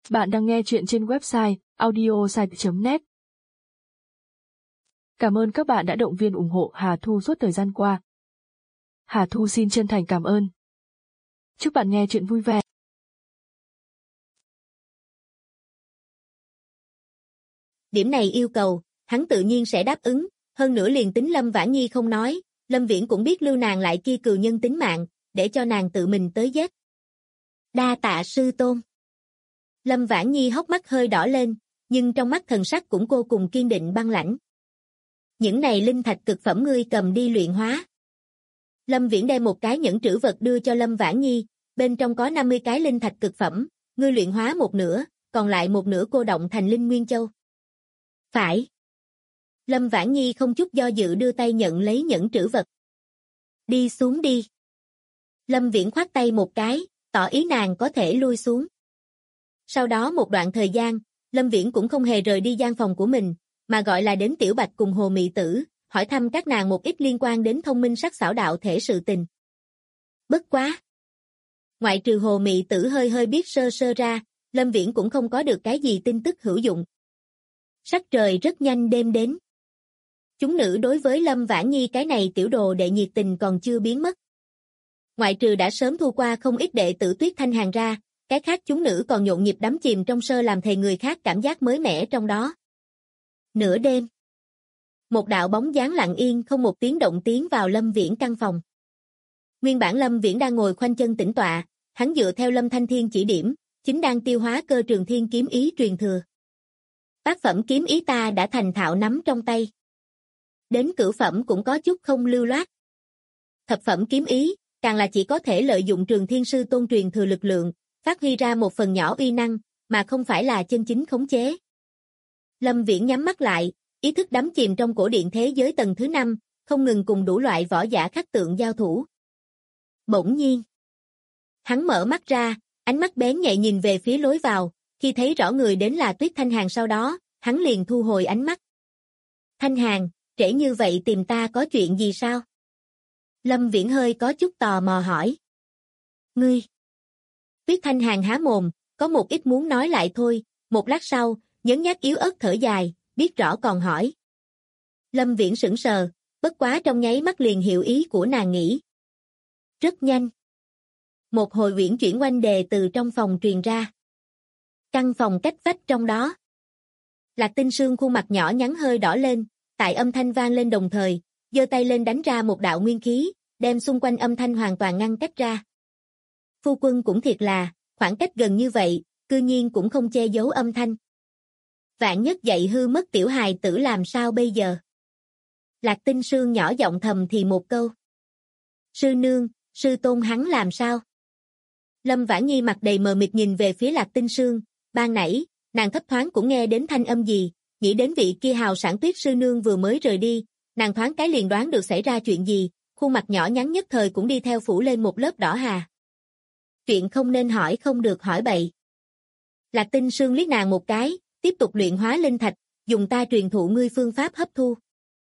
Bạn đang nghe chuyện trên website audiosite.net. Cảm ơn các bạn đã động viên ủng hộ Hà Thu suốt thời gian qua. Hà Thu xin chân thành cảm ơn. Chúc bạn nghe chuyện vui vẻ. Điểm này yêu cầu, hắn tự nhiên sẽ đáp ứng, hơn nữa liền tính Lâm Vãn Nhi không nói, Lâm Viễn cũng biết lưu nàng lại kia cừu nhân tính mạng, để cho nàng tự mình tới giết. Đa tạ sư tôn. Lâm Vãn Nhi hốc mắt hơi đỏ lên, nhưng trong mắt thần sắc cũng vô cùng kiên định băng lãnh. Những này linh thạch cực phẩm ngươi cầm đi luyện hóa. Lâm Viễn đem một cái nhẫn trữ vật đưa cho Lâm Vãn Nhi, bên trong có 50 cái linh thạch cực phẩm, ngươi luyện hóa một nửa, còn lại một nửa cô động thành linh nguyên châu. Phải. Lâm Vãn Nhi không chút do dự đưa tay nhận lấy nhẫn trữ vật. Đi xuống đi. Lâm Viễn khoát tay một cái, tỏ ý nàng có thể lui xuống. Sau đó một đoạn thời gian, Lâm Viễn cũng không hề rời đi gian phòng của mình, mà gọi là đến Tiểu Bạch cùng Hồ Mị Tử, hỏi thăm các nàng một ít liên quan đến thông minh sắc xảo đạo thể sự tình. Bất quá. Ngoại trừ Hồ Mị Tử hơi hơi biết sơ sơ ra, Lâm Viễn cũng không có được cái gì tin tức hữu dụng. Sắc trời rất nhanh đêm đến. Chúng nữ đối với Lâm Vãn Nhi cái này tiểu đồ đệ nhiệt tình còn chưa biến mất. Ngoại trừ đã sớm thu qua không ít đệ tử Tuyết Thanh Hàn ra, cái khác chúng nữ còn nhộn nhịp đắm chìm trong sơ làm thầy người khác cảm giác mới mẻ trong đó. Nửa đêm. Một đạo bóng dáng lặng yên không một tiếng động tiến vào Lâm Viễn căn phòng. Nguyên bản Lâm Viễn đang ngồi khoanh chân tĩnh tọa, hắn dựa theo Lâm Thanh Thiên chỉ điểm, chính đang tiêu hóa cơ trường thiên kiếm ý truyền thừa. Tác phẩm kiếm ý ta đã thành thạo nắm trong tay. Đến cửu phẩm cũng có chút không lưu loát. Thập phẩm kiếm ý, càng là chỉ có thể lợi dụng Trường Thiên Sư Tôn truyền thừa lực lượng, phát huy ra một phần nhỏ uy năng, mà không phải là chân chính khống chế. Lâm Viễn nhắm mắt lại, ý thức đắm chìm trong cổ điện thế giới tầng thứ 5, không ngừng cùng đủ loại võ giả khắc tượng giao thủ. Bỗng nhiên, hắn mở mắt ra, ánh mắt bén nhạy nhìn về phía lối vào, khi thấy rõ người đến là Tuyết Thanh Hàn sau đó, hắn liền thu hồi ánh mắt. Thanh Hàn, trễ như vậy tìm ta có chuyện gì sao? Lâm Viễn hơi có chút tò mò hỏi. Ngươi. Tuyết Thanh Hàn há mồm, có một ít muốn nói lại thôi, một lát sau, nhấn nhác yếu ớt thở dài, biết rõ còn hỏi. Lâm Viễn sững sờ, bất quá trong nháy mắt liền hiểu ý của nàng nghĩ. Rất nhanh. Một hồi uyển chuyển oanh đề từ trong phòng truyền ra. Căn phòng cách vách trong đó. Lạc Tinh Sương khuôn mặt nhỏ nhắn hơi đỏ lên, tại âm thanh vang lên đồng thời, giơ tay lên đánh ra một đạo nguyên khí, đem xung quanh âm thanh hoàn toàn ngăn cách ra. Phu quân cũng thiệt là, khoảng cách gần như vậy, cư nhiên cũng không che giấu âm thanh. Vạn nhất dạy hư mất tiểu hài tử làm sao bây giờ? Lạc Tinh Sương nhỏ giọng thầm thì một câu. Sư nương, sư tôn hắn làm sao? Lâm Vãn Nhi mặt đầy mờ mịt nhìn về phía Lạc Tinh Sương, ban nãy, nàng thấp thoáng cũng nghe đến thanh âm gì, nghĩ đến vị kia hào sản Tuyết sư nương vừa mới rời đi, nàng thoáng cái liền đoán được xảy ra chuyện gì, khuôn mặt nhỏ nhắn nhất thời cũng đi theo phủ lên một lớp đỏ hà. Chuyện không nên hỏi không được hỏi bậy. Lạc Tinh Sương liếc nàng một cái, tiếp tục luyện hóa linh thạch, dùng ta truyền thụ ngươi phương pháp hấp thu.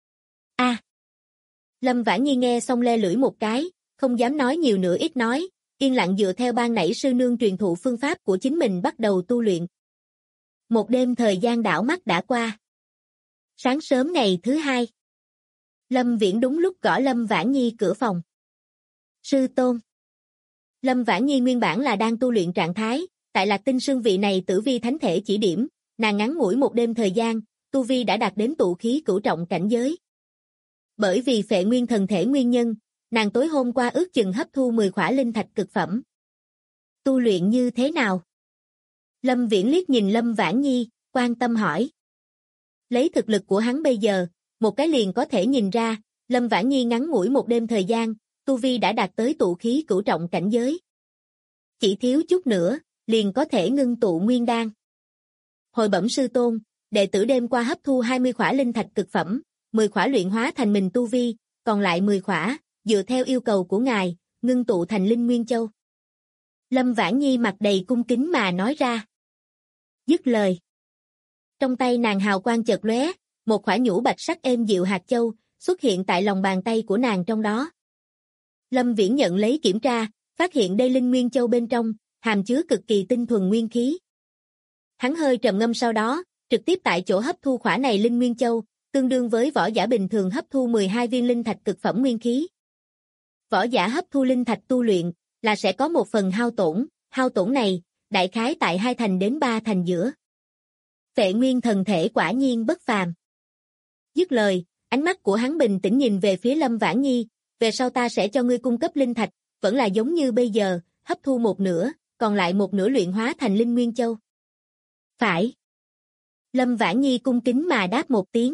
Lâm Vãn Nhi nghe xong le lưỡi một cái, không dám nói nhiều nữa ít nói, yên lặng dựa theo ban nãy sư nương truyền thụ phương pháp của chính mình bắt đầu tu luyện. Một đêm thời gian đảo mắt đã qua. Sáng sớm ngày thứ 2. Lâm Viễn đúng lúc gõ Lâm Vãn Nhi cửa phòng. Sư tôn. Lâm Vãn Nhi nguyên bản là đang tu luyện trạng thái, tại Lạc Tinh Sương vị này tử vi thánh thể chỉ điểm, nàng ngắn ngủi một đêm thời gian, tu vi đã đạt đến tụ khí cửu trọng cảnh giới. Bởi vì phệ nguyên thần thể nguyên nhân, nàng tối hôm qua ước chừng hấp thu 10 khỏa linh thạch cực phẩm. Tu luyện như thế nào? Lâm Viễn liếc nhìn Lâm Vãn Nhi, quan tâm hỏi. Lấy thực lực của hắn bây giờ, một cái liền có thể nhìn ra, Lâm Vãn Nhi ngắn ngủi một đêm thời gian, tu vi đã đạt tới tụ khí cửu trọng cảnh giới. Chỉ thiếu chút nữa, liền có thể ngưng tụ nguyên đan. Hồi bẩm sư tôn, đệ tử đêm qua hấp thu 20 khỏa linh thạch cực phẩm, 10 khỏa luyện hóa thành mình tu vi, còn lại 10 khỏa, dựa theo yêu cầu của ngài, ngưng tụ thành linh nguyên châu. Lâm Vãn Nhi mặt đầy cung kính mà nói ra. Dứt lời. Trong tay nàng hào quang chợt lóe, một khỏa nhũ bạch sắc êm dịu hạt châu xuất hiện tại lòng bàn tay của nàng trong đó. Lâm Viễn nhận lấy kiểm tra, phát hiện đây linh nguyên châu bên trong hàm chứa cực kỳ tinh thuần nguyên khí. Hắn hơi trầm ngâm sau đó, trực tiếp tại chỗ hấp thu khỏa này linh nguyên châu, tương đương với võ giả bình thường hấp thu 12 viên linh thạch cực phẩm nguyên khí. Võ giả hấp thu linh thạch tu luyện là sẽ có một phần hao tổn này, đại khái tại 2 thành đến 3 thành giữa. Phệ nguyên thần thể quả nhiên bất phàm. Dứt lời, ánh mắt của hắn bình tĩnh nhìn về phía Lâm Vãn Nhi, về sau ta sẽ cho ngươi cung cấp linh thạch, vẫn là giống như bây giờ, hấp thu một nửa, còn lại một nửa luyện hóa thành linh nguyên châu. Phải. Lâm Vãn Nhi cung kính mà đáp một tiếng.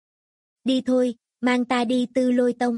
Đi thôi, mang ta đi Tư Lôi Tông.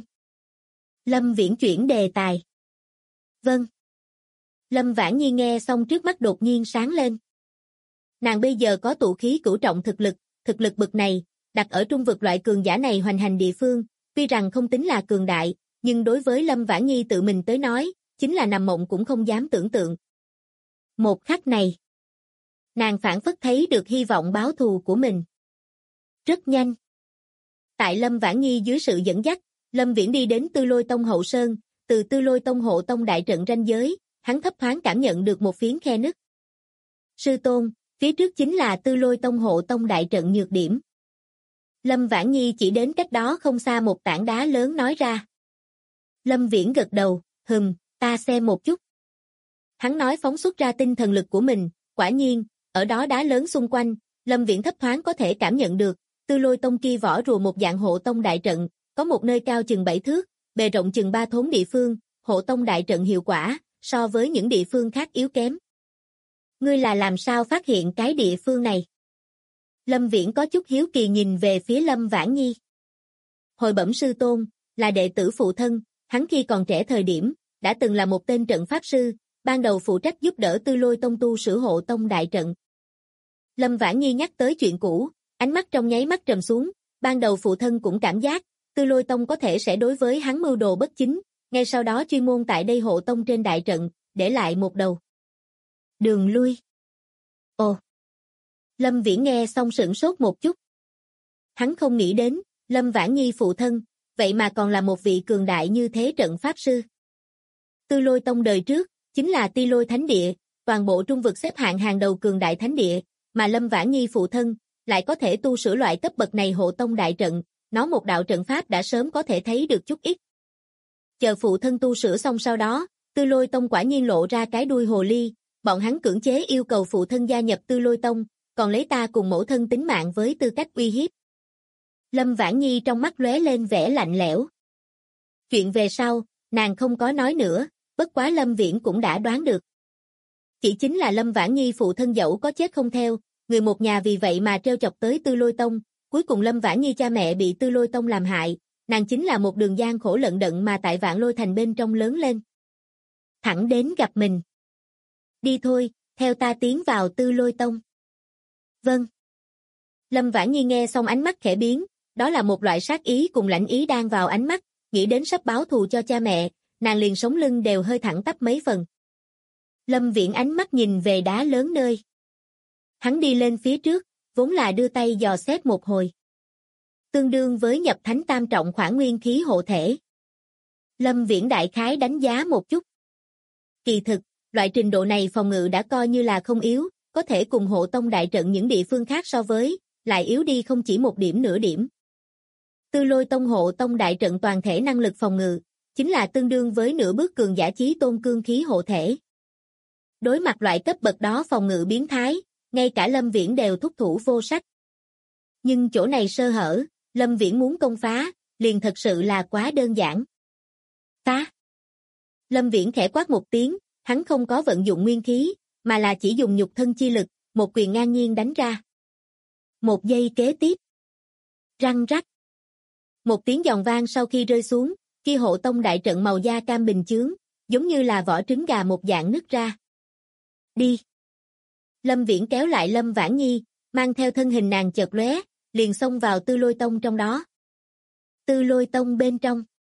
Lâm Viễn chuyển đề tài. Vâng. Lâm Vãn Nhi nghe xong trước mắt đột nhiên sáng lên. Nàng bây giờ có tụ khí cửu trọng thực lực bậc này, đặt ở trung vực loại cường giả này hoành hành địa phương, tuy rằng không tính là cường đại, nhưng đối với Lâm Vãn Nhi tự mình tới nói, chính là nằm mộng cũng không dám tưởng tượng. Một khắc này, nàng phảng phất thấy được hy vọng báo thù của mình. Rất nhanh. Tại Lâm Vãn Nhi dưới sự dẫn dắt, Lâm Viễn đi đến Tư Lôi Tông hậu sơn, từ Tư Lôi Tông hộ tông đại trận ranh giới, hắn thấp thoáng cảm nhận được một phiến khe nứt. Sư tôn, phía trước chính là Tư Lôi Tông hộ tông đại trận nhược điểm. Lâm Vãn Nhi chỉ đến cách đó không xa một tảng đá lớn nói ra. Lâm Viễn gật đầu, ta xem một chút. Hắn nói phóng xuất ra tinh thần lực của mình, quả nhiên, ở đó đá lớn xung quanh, Lâm Viễn thấp thoáng có thể cảm nhận được, Tư Lôi Tông kia vỏ rùa một dạng hộ tông đại trận, có một nơi cao chừng 7 thước, bề rộng chừng 3 thốn địa phương, hộ tông đại trận hiệu quả, so với những địa phương khác yếu kém. Ngươi là làm sao phát hiện cái địa phương này? Lâm Viễn có chút hiếu kỳ nhìn về phía Lâm Vãn Nhi. Hồi bẩm sư tôn, là đệ tử phụ thân, hắn khi còn trẻ thời điểm, đã từng là một tên trận pháp sư, ban đầu phụ trách giúp đỡ Tư Lôi Tông tu sửa hộ tông đại trận. Lâm Vãn Nhi nhắc tới chuyện cũ, ánh mắt trong nháy mắt trầm xuống, ban đầu phụ thân cũng cảm giác, Tư Lôi Tông có thể sẽ đối với hắn mưu đồ bất chính, ngay sau đó chuyên môn tại đây hộ tông trên đại trận, để lại một đầu đường lui. Ồ! Lâm Viễn nghe xong sửng sốt một chút. Hắn không nghĩ đến, Lâm Vãn Nhi phụ thân, vậy mà còn là một vị cường đại như thế trận pháp sư. Tư Lôi Tông đời trước, chính là Ti Lôi Thánh Địa, toàn bộ trung vực xếp hạng hàng đầu cường đại thánh địa, mà Lâm Vãn Nhi phụ thân, lại có thể tu sửa loại cấp bậc này hộ tông đại trận, nó một đạo trận pháp đã sớm có thể thấy được chút ít. Chờ phụ thân tu sửa xong sau đó, Tư Lôi Tông quả nhiên lộ ra cái đuôi hồ ly, bọn hắn cưỡng chế yêu cầu phụ thân gia nhập Tư Lôi Tông, còn lấy ta cùng mẫu thân tính mạng với tư cách uy hiếp. Lâm Vãn Nhi trong mắt lóe lên vẻ lạnh lẽo. Chuyện về sau, nàng không có nói nữa, bất quá Lâm Viễn cũng đã đoán được. Chỉ chính là Lâm Vãn Nhi phụ thân dẫu có chết không theo, người một nhà vì vậy mà treo chọc tới Tư Lôi Tông, cuối cùng Lâm Vãn Nhi cha mẹ bị Tư Lôi Tông làm hại, nàng chính là một đường gian khổ lận đận mà tại Vạn Lôi Thành bên trong lớn lên. Thẳng đến gặp mình. Đi thôi, theo ta tiến vào Tư Lôi Tông. Vâng. Lâm Vãn Nhi nghe xong ánh mắt khẽ biến, đó là một loại sát ý cùng lãnh ý đang vào ánh mắt, nghĩ đến sắp báo thù cho cha mẹ, nàng liền sống lưng đều hơi thẳng tắp mấy phần. Lâm Viễn ánh mắt nhìn về đá lớn nơi. Hắn đi lên phía trước, vốn là đưa tay dò xét một hồi. Tương đương với nhập thánh tam trọng khoản nguyên khí hộ thể. Lâm Viễn đại khái đánh giá một chút. Kỳ thực, loại trình độ này phòng ngự đã coi như là không yếu, có thể cùng hộ tông đại trận những địa phương khác so với, lại yếu đi không chỉ một điểm nửa điểm. Tư Lôi Tông hộ tông đại trận toàn thể năng lực phòng ngự, chính là tương đương với nửa bước cường giả chí tôn cương khí hộ thể. Đối mặt loại cấp bậc đó phòng ngự biến thái, ngay cả Lâm Viễn đều thúc thủ vô sách. Nhưng chỗ này sơ hở, Lâm Viễn muốn công phá, liền thật sự là quá đơn giản. Phá! Lâm Viễn khẽ quát một tiếng, hắn không có vận dụng nguyên khí, mà là chỉ dùng nhục thân chi lực, một quyền ngang nhiên đánh ra. Một giây kế tiếp. Răng rắc. Một tiếng giòn vang sau khi rơi xuống, kia hộ tông đại trận màu da cam bình chướng, giống như là vỏ trứng gà một dạng nứt ra. Đi. Lâm Viễn kéo lại Lâm Vãn Nhi, mang theo thân hình nàng chợt lóe, liền xông vào Tư Lôi Tông trong đó. Tư Lôi Tông bên trong.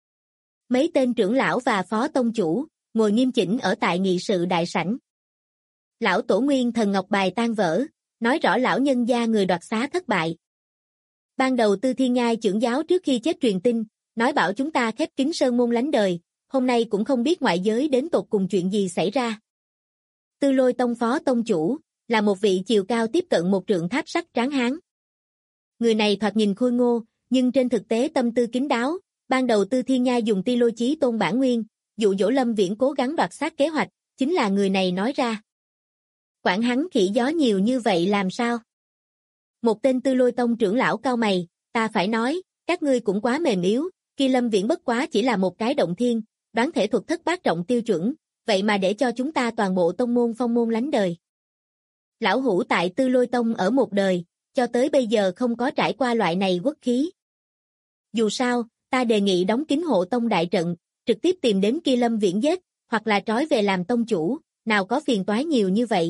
Mấy tên trưởng lão và phó tông chủ, ngồi nghiêm chỉnh ở tại nghị sự đại sảnh. Lão tổ nguyên thần ngọc bài tan vỡ, nói rõ lão nhân gia người đoạt xá thất bại. Ban đầu Tư Thiên Nhai trưởng giáo trước khi chết truyền tin, nói bảo chúng ta khép kín sơn môn lánh đời, hôm nay cũng không biết ngoại giới đến tột cùng chuyện gì xảy ra. Tư Lôi Tông phó tông chủ, là một vị chiều cao tiếp cận một trượng tháp sắt tráng hán. Người này thoạt nhìn khôi ngô, nhưng trên thực tế tâm tư kín đáo, ban đầu Tư Thiên Nhai dùng ti lôi chí tôn bản nguyên, dụ dỗ Lâm Viễn cố gắng đoạt xác kế hoạch, chính là người này nói ra. Quản hắn khỉ gió nhiều như vậy làm sao? Một tên Tư Lôi Tông trưởng lão cau mày, ta phải nói, các ngươi cũng quá mềm yếu, khi Lâm Viễn bất quá chỉ là một cái động thiên, đoán thể thuật thất bát trọng tiêu chuẩn, vậy mà để cho chúng ta toàn bộ tông môn phong môn lánh đời. Lão hủ tại Tư Lôi Tông ở một đời, cho tới bây giờ không có trải qua loại này quốc khí. Dù sao, ta đề nghị đóng kín hộ tông đại trận, trực tiếp tìm đến kia Lâm Viễn giết, hoặc là trói về làm tông chủ, nào có phiền toái nhiều như vậy.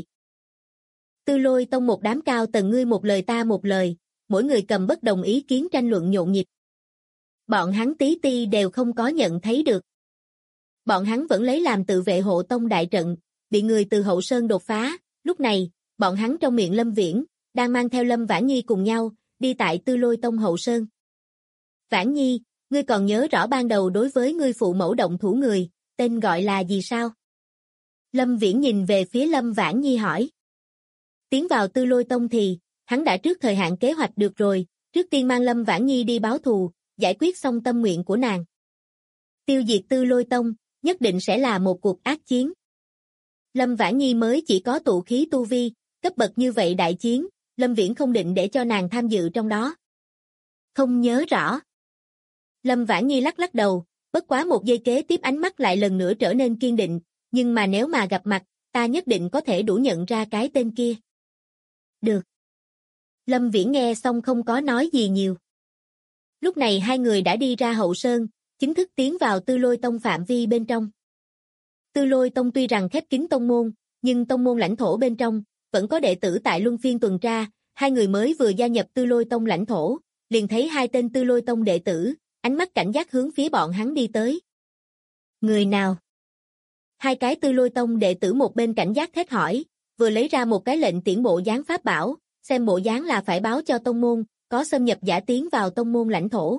Tư Lôi Tông một đám cao tầng ngươi một lời ta một lời, mỗi người cầm bất đồng ý kiến tranh luận nhộn nhịp. Bọn hắn tí ti đều không có nhận thấy được. Bọn hắn vẫn lấy làm tự vệ hộ tông đại trận, bị người từ hậu sơn đột phá, lúc này, bọn hắn trong miệng Lâm Viễn, đang mang theo Lâm Vãn Nhi cùng nhau, đi tại Tư Lôi Tông hậu sơn. Vãn Nhi, ngươi còn nhớ rõ ban đầu đối với ngươi phụ mẫu động thủ người, tên gọi là gì sao? Lâm Viễn nhìn về phía Lâm Vãn Nhi hỏi. Tiến vào Tư Lôi Tông thì, hắn đã trước thời hạn kế hoạch được rồi, trước tiên mang Lâm Vãn Nhi đi báo thù, giải quyết xong tâm nguyện của nàng. Tiêu diệt Tư Lôi Tông, nhất định sẽ là một cuộc ác chiến. Lâm Vãn Nhi mới chỉ có tụ khí tu vi, cấp bậc như vậy đại chiến, Lâm Viễn không định để cho nàng tham dự trong đó. Không nhớ rõ. Lâm Vãn Nhi lắc lắc đầu, bất quá một giây kế tiếp ánh mắt lại lần nữa trở nên kiên định, nhưng mà nếu mà gặp mặt, ta nhất định có thể đủ nhận ra cái tên kia. Được. Lâm Viễn nghe xong không có nói gì nhiều. Lúc này hai người đã đi ra hậu sơn, chính thức tiến vào Tư Lôi Tông phạm vi bên trong. Tư Lôi Tông tuy rằng khép kín tông môn, nhưng tông môn lãnh thổ bên trong, vẫn có đệ tử tại luân phiên tuần tra, hai người mới vừa gia nhập Tư Lôi Tông lãnh thổ, liền thấy hai tên Tư Lôi Tông đệ tử, ánh mắt cảnh giác hướng phía bọn hắn đi tới. Người nào? Hai cái Tư Lôi Tông đệ tử một bên cảnh giác thét hỏi, vừa lấy ra một cái lệnh tiễn bộ dáng pháp bảo, xem bộ dáng là phải báo cho tông môn, có xâm nhập giả tiến vào tông môn lãnh thổ.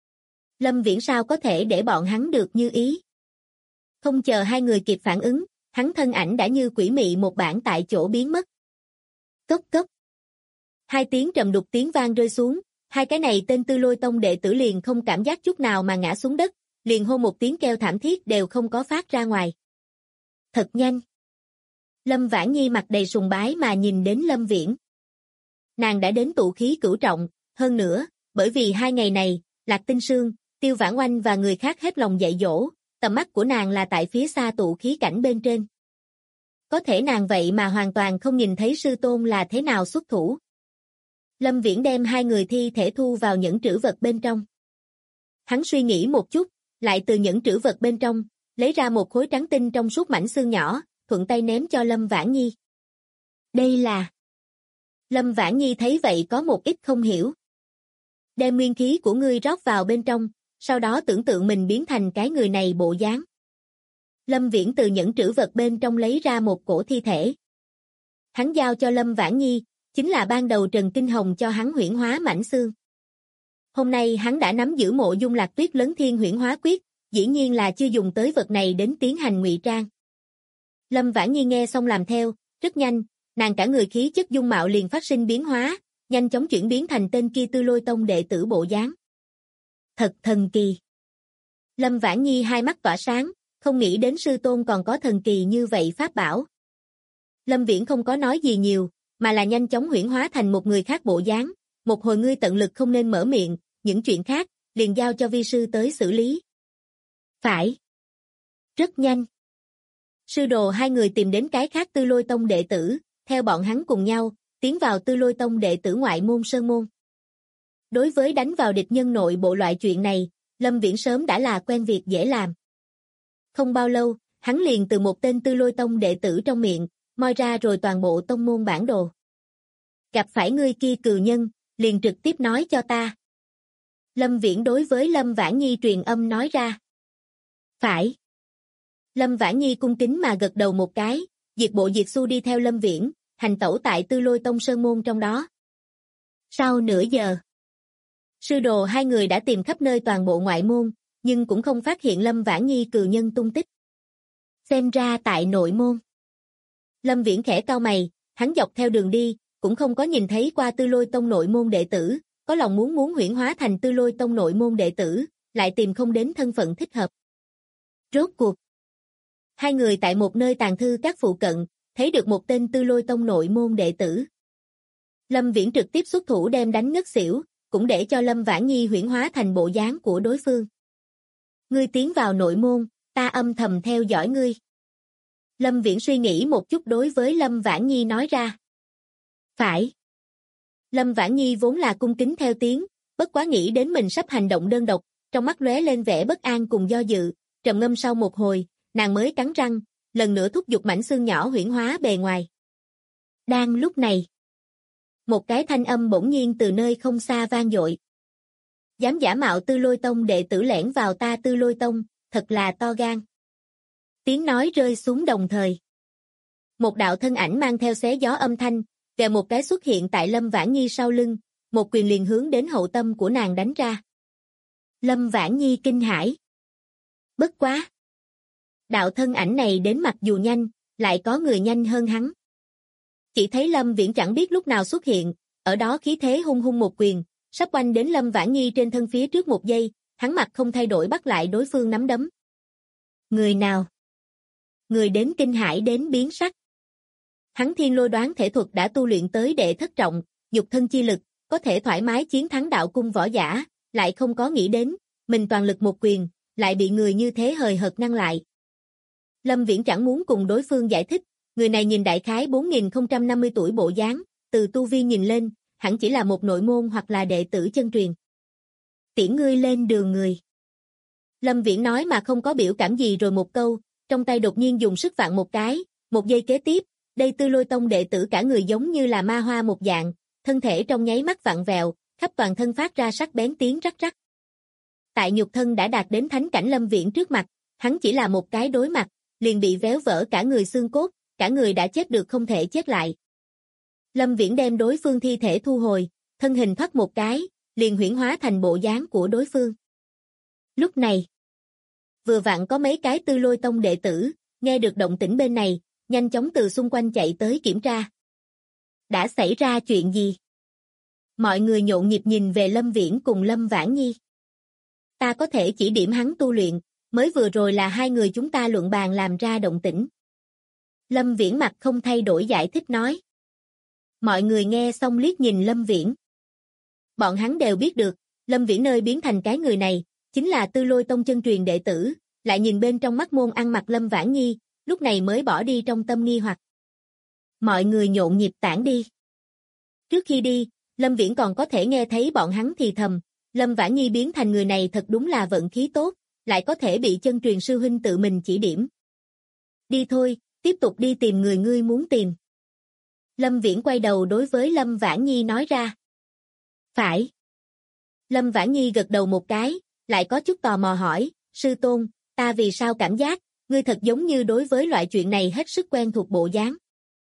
Lâm Viễn sao có thể để bọn hắn được như ý? Không chờ hai người kịp phản ứng, hắn thân ảnh đã như quỷ mị một bản tại chỗ biến mất. Cốc cốc. Hai tiếng trầm đục tiếng vang rơi xuống, hai cái này tên Tư Lôi Tông đệ tử liền không cảm giác chút nào mà ngã xuống đất, liền hô một tiếng kêu thảm thiết đều không có phát ra ngoài. Thật nhanh. Lâm Vãn Nhi mặt đầy sùng bái mà nhìn đến Lâm Viễn. Nàng đã đến tụ khí cửu trọng, hơn nữa, bởi vì hai ngày này, Lạc Tinh Sương, Tiêu Vãn Oanh và người khác hết lòng dạy dỗ, tầm mắt của nàng là tại phía xa tụ khí cảnh bên trên. Có thể nàng vậy mà hoàn toàn không nhìn thấy sư tôn là thế nào xuất thủ. Lâm Viễn đem hai người thi thể thu vào nhẫn trữ vật bên trong. Hắn suy nghĩ một chút, lại từ nhẫn trữ vật bên trong, lấy ra một khối trắng tinh trong suốt mảnh xương nhỏ, thuận tay ném cho Lâm Vãn Nhi. Đây là... Lâm Vãn Nhi thấy vậy có một ít không hiểu. Đem nguyên khí của ngươi rót vào bên trong, sau đó tưởng tượng mình biến thành cái người này bộ dáng. Lâm Viễn từ nhẫn trữ vật bên trong lấy ra một cổ thi thể. Hắn giao cho Lâm Vãn Nhi, chính là ban đầu Trần Kinh Hồng cho hắn huyễn hóa mảnh xương. Hôm nay hắn đã nắm giữ Mộ Dung Lạc Tuyết Lấn Thiên huyễn hóa quyết, dĩ nhiên là chưa dùng tới vật này đến tiến hành ngụy trang. Lâm Vãn Nhi nghe xong làm theo, rất nhanh, nàng cả người khí chất dung mạo liền phát sinh biến hóa, nhanh chóng chuyển biến thành tên kia Tư Lôi Tông đệ tử bộ dáng. Thật thần kỳ. Lâm Vãn Nhi hai mắt tỏa sáng, không nghĩ đến sư tôn còn có thần kỳ như vậy pháp bảo. Lâm Viễn không có nói gì nhiều, mà là nhanh chóng huyễn hóa thành một người khác bộ dáng, một hồi ngươi tận lực không nên mở miệng, những chuyện khác, liền giao cho vi sư tới xử lý. Phải. Rất nhanh. Sư đồ hai người tìm đến cái khác Tư Lôi Tông đệ tử, theo bọn hắn cùng nhau, tiến vào Tư Lôi Tông đệ tử ngoại môn sơn môn. Đối với đánh vào địch nhân nội bộ loại chuyện này, Lâm Viễn sớm đã là quen việc dễ làm. Không bao lâu, hắn liền từ một tên Tư Lôi Tông đệ tử trong miệng, moi ra rồi toàn bộ tông môn bản đồ. Gặp phải ngươi kia cừu nhân, liền trực tiếp nói cho ta. Lâm Viễn đối với Lâm Vãn Nhi truyền âm nói ra. Phải. Lâm Vãn Nhi cung kính mà gật đầu một cái, Diệt Bộ Diệt Xu đi theo Lâm Viễn, hành tẩu tại Tư Lôi Tông sơn môn trong đó. Sau nửa giờ, sư đồ hai người đã tìm khắp nơi toàn bộ ngoại môn, nhưng cũng không phát hiện Lâm Vãn Nhi cừu nhân tung tích. Xem ra tại nội môn. Lâm Viễn khẽ cau mày, hắn dọc theo đường đi, cũng không có nhìn thấy qua Tư Lôi Tông nội môn đệ tử, có lòng muốn huyễn hóa thành Tư Lôi Tông nội môn đệ tử, lại tìm không đến thân phận thích hợp. Rốt cuộc, hai người tại một nơi tàng thư các phụ cận, thấy được một tên Tư Lôi Tông nội môn đệ tử. Lâm Viễn trực tiếp xuất thủ đem đánh ngất xỉu, cũng để cho Lâm Vãn Nhi huyễn hóa thành bộ dáng của đối phương. Ngươi tiến vào nội môn, ta âm thầm theo dõi ngươi. Lâm Viễn suy nghĩ một chút đối với Lâm Vãn Nhi nói ra. Phải. Lâm Vãn Nhi vốn là cung kính theo tiếng, bất quá nghĩ đến mình sắp hành động đơn độc, trong mắt lóe lên vẻ bất an cùng do dự, trầm ngâm sau một hồi, nàng mới cắn răng, lần nữa thúc giục mảnh xương nhỏ huyễn hóa bề ngoài. Đang lúc này, một cái thanh âm bỗng nhiên từ nơi không xa vang dội. Dám giả mạo Tư Lôi Tông đệ tử lẻn vào ta Tư Lôi Tông, thật là to gan. Tiếng nói rơi xuống đồng thời. Một đạo thân ảnh mang theo xé gió âm thanh, vèo một cái xuất hiện tại Lâm Vãn Nhi sau lưng, một quyền liền hướng đến hậu tâm của nàng đánh ra. Lâm Vãn Nhi kinh hãi. Bất quá. Đạo thân ảnh này đến mặc dù nhanh, lại có người nhanh hơn hắn. Chỉ thấy Lâm Viễn chẳng biết lúc nào xuất hiện, ở đó khí thế hung hung một quyền, sắp oanh đến Lâm Vãn Nhi trên thân phía trước một giây, hắn mặt không thay đổi bắt lại đối phương nắm đấm. Người nào? Người đến kinh hãi đến biến sắc. Hắn thiên lôi đoán thể thuật đã tu luyện tới đệ thất trọng, nhục thân chi lực, có thể thoải mái chiến thắng đạo cung võ giả, lại không có nghĩ đến, mình toàn lực một quyền, lại bị người như thế hời hợt ngăn lại. Lâm Viễn chẳng muốn cùng đối phương giải thích, người này nhìn đại khái 4050 tuổi bộ dáng, từ tu vi nhìn lên, hẳn chỉ là một nội môn hoặc là đệ tử chân truyền. Tiễn ngươi lên đường người. Lâm Viễn nói mà không có biểu cảm gì rồi một câu, trong tay đột nhiên dùng sức vặn một cái, một giây kế tiếp, đây Tư Lôi Tông đệ tử cả người giống như là ma hoa một dạng, thân thể trong nháy mắt vặn vẹo, khắp toàn thân phát ra sắc bén tiếng rắc rắc. Tại nhục thân đã đạt đến thánh cảnh Lâm Viễn trước mặt, hắn chỉ là một cái đối mặt, liền bị véo vỡ cả người xương cốt, cả người đã chết được không thể chết lại. Lâm Viễn đem đối phương thi thể thu hồi, thân hình thoát một cái, liền huyễn hóa thành bộ dáng của đối phương. Lúc này, vừa vặn có mấy cái Tư Lôi Tông đệ tử, nghe được động tĩnh bên này, nhanh chóng từ xung quanh chạy tới kiểm tra. Đã xảy ra chuyện gì? Mọi người nhộn nhịp nhìn về Lâm Viễn cùng Lâm Vãn Nhi. Ta có thể chỉ điểm hắn tu luyện, mới vừa rồi là hai người chúng ta luận bàn làm ra động tĩnh. Lâm Viễn mặt không thay đổi giải thích nói. Mọi người nghe xong liếc nhìn Lâm Viễn. Bọn hắn đều biết được, Lâm Viễn nơi biến thành cái người này, chính là Tư Lôi Tông chân truyền đệ tử, lại nhìn bên trong mắt môn ăn mặc Lâm Vãn Nhi, lúc này mới bỏ đi trong tâm nghi hoặc. Mọi người nhộn nhịp tản đi. Trước khi đi, Lâm Viễn còn có thể nghe thấy bọn hắn thì thầm, Lâm Vãn Nhi biến thành người này thật đúng là vận khí tốt, lại có thể bị chân truyền sư huynh tự mình chỉ điểm. Đi thôi, tiếp tục đi tìm người ngươi muốn tìm. Lâm Viễn quay đầu đối với Lâm Vãn Nhi nói ra. Phải. Lâm Vãn Nhi gật đầu một cái, lại có chút tò mò hỏi, sư tôn, ta vì sao cảm giác, ngươi thật giống như đối với loại chuyện này hết sức quen thuộc bộ dáng.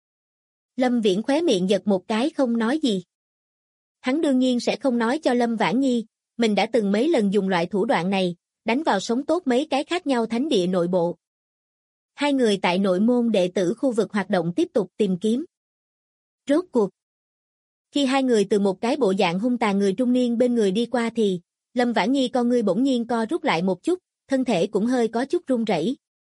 Lâm Viễn khóe miệng giật một cái không nói gì. Hắn đương nhiên sẽ không nói cho Lâm Vãn Nhi, mình đã từng mấy lần dùng loại thủ đoạn này, đánh vào sống tốt mấy cái khác nhau thánh địa nội bộ. Hai người tại nội môn đệ tử khu vực hoạt động tiếp tục tìm kiếm. Rốt cuộc. Khi hai người từ một cái bộ dạng hung tàn người trung niên bên người đi qua thì, Lâm Vãn Nhi con ngươi bỗng nhiên co rút lại một chút, thân thể cũng hơi có chút run rẩy.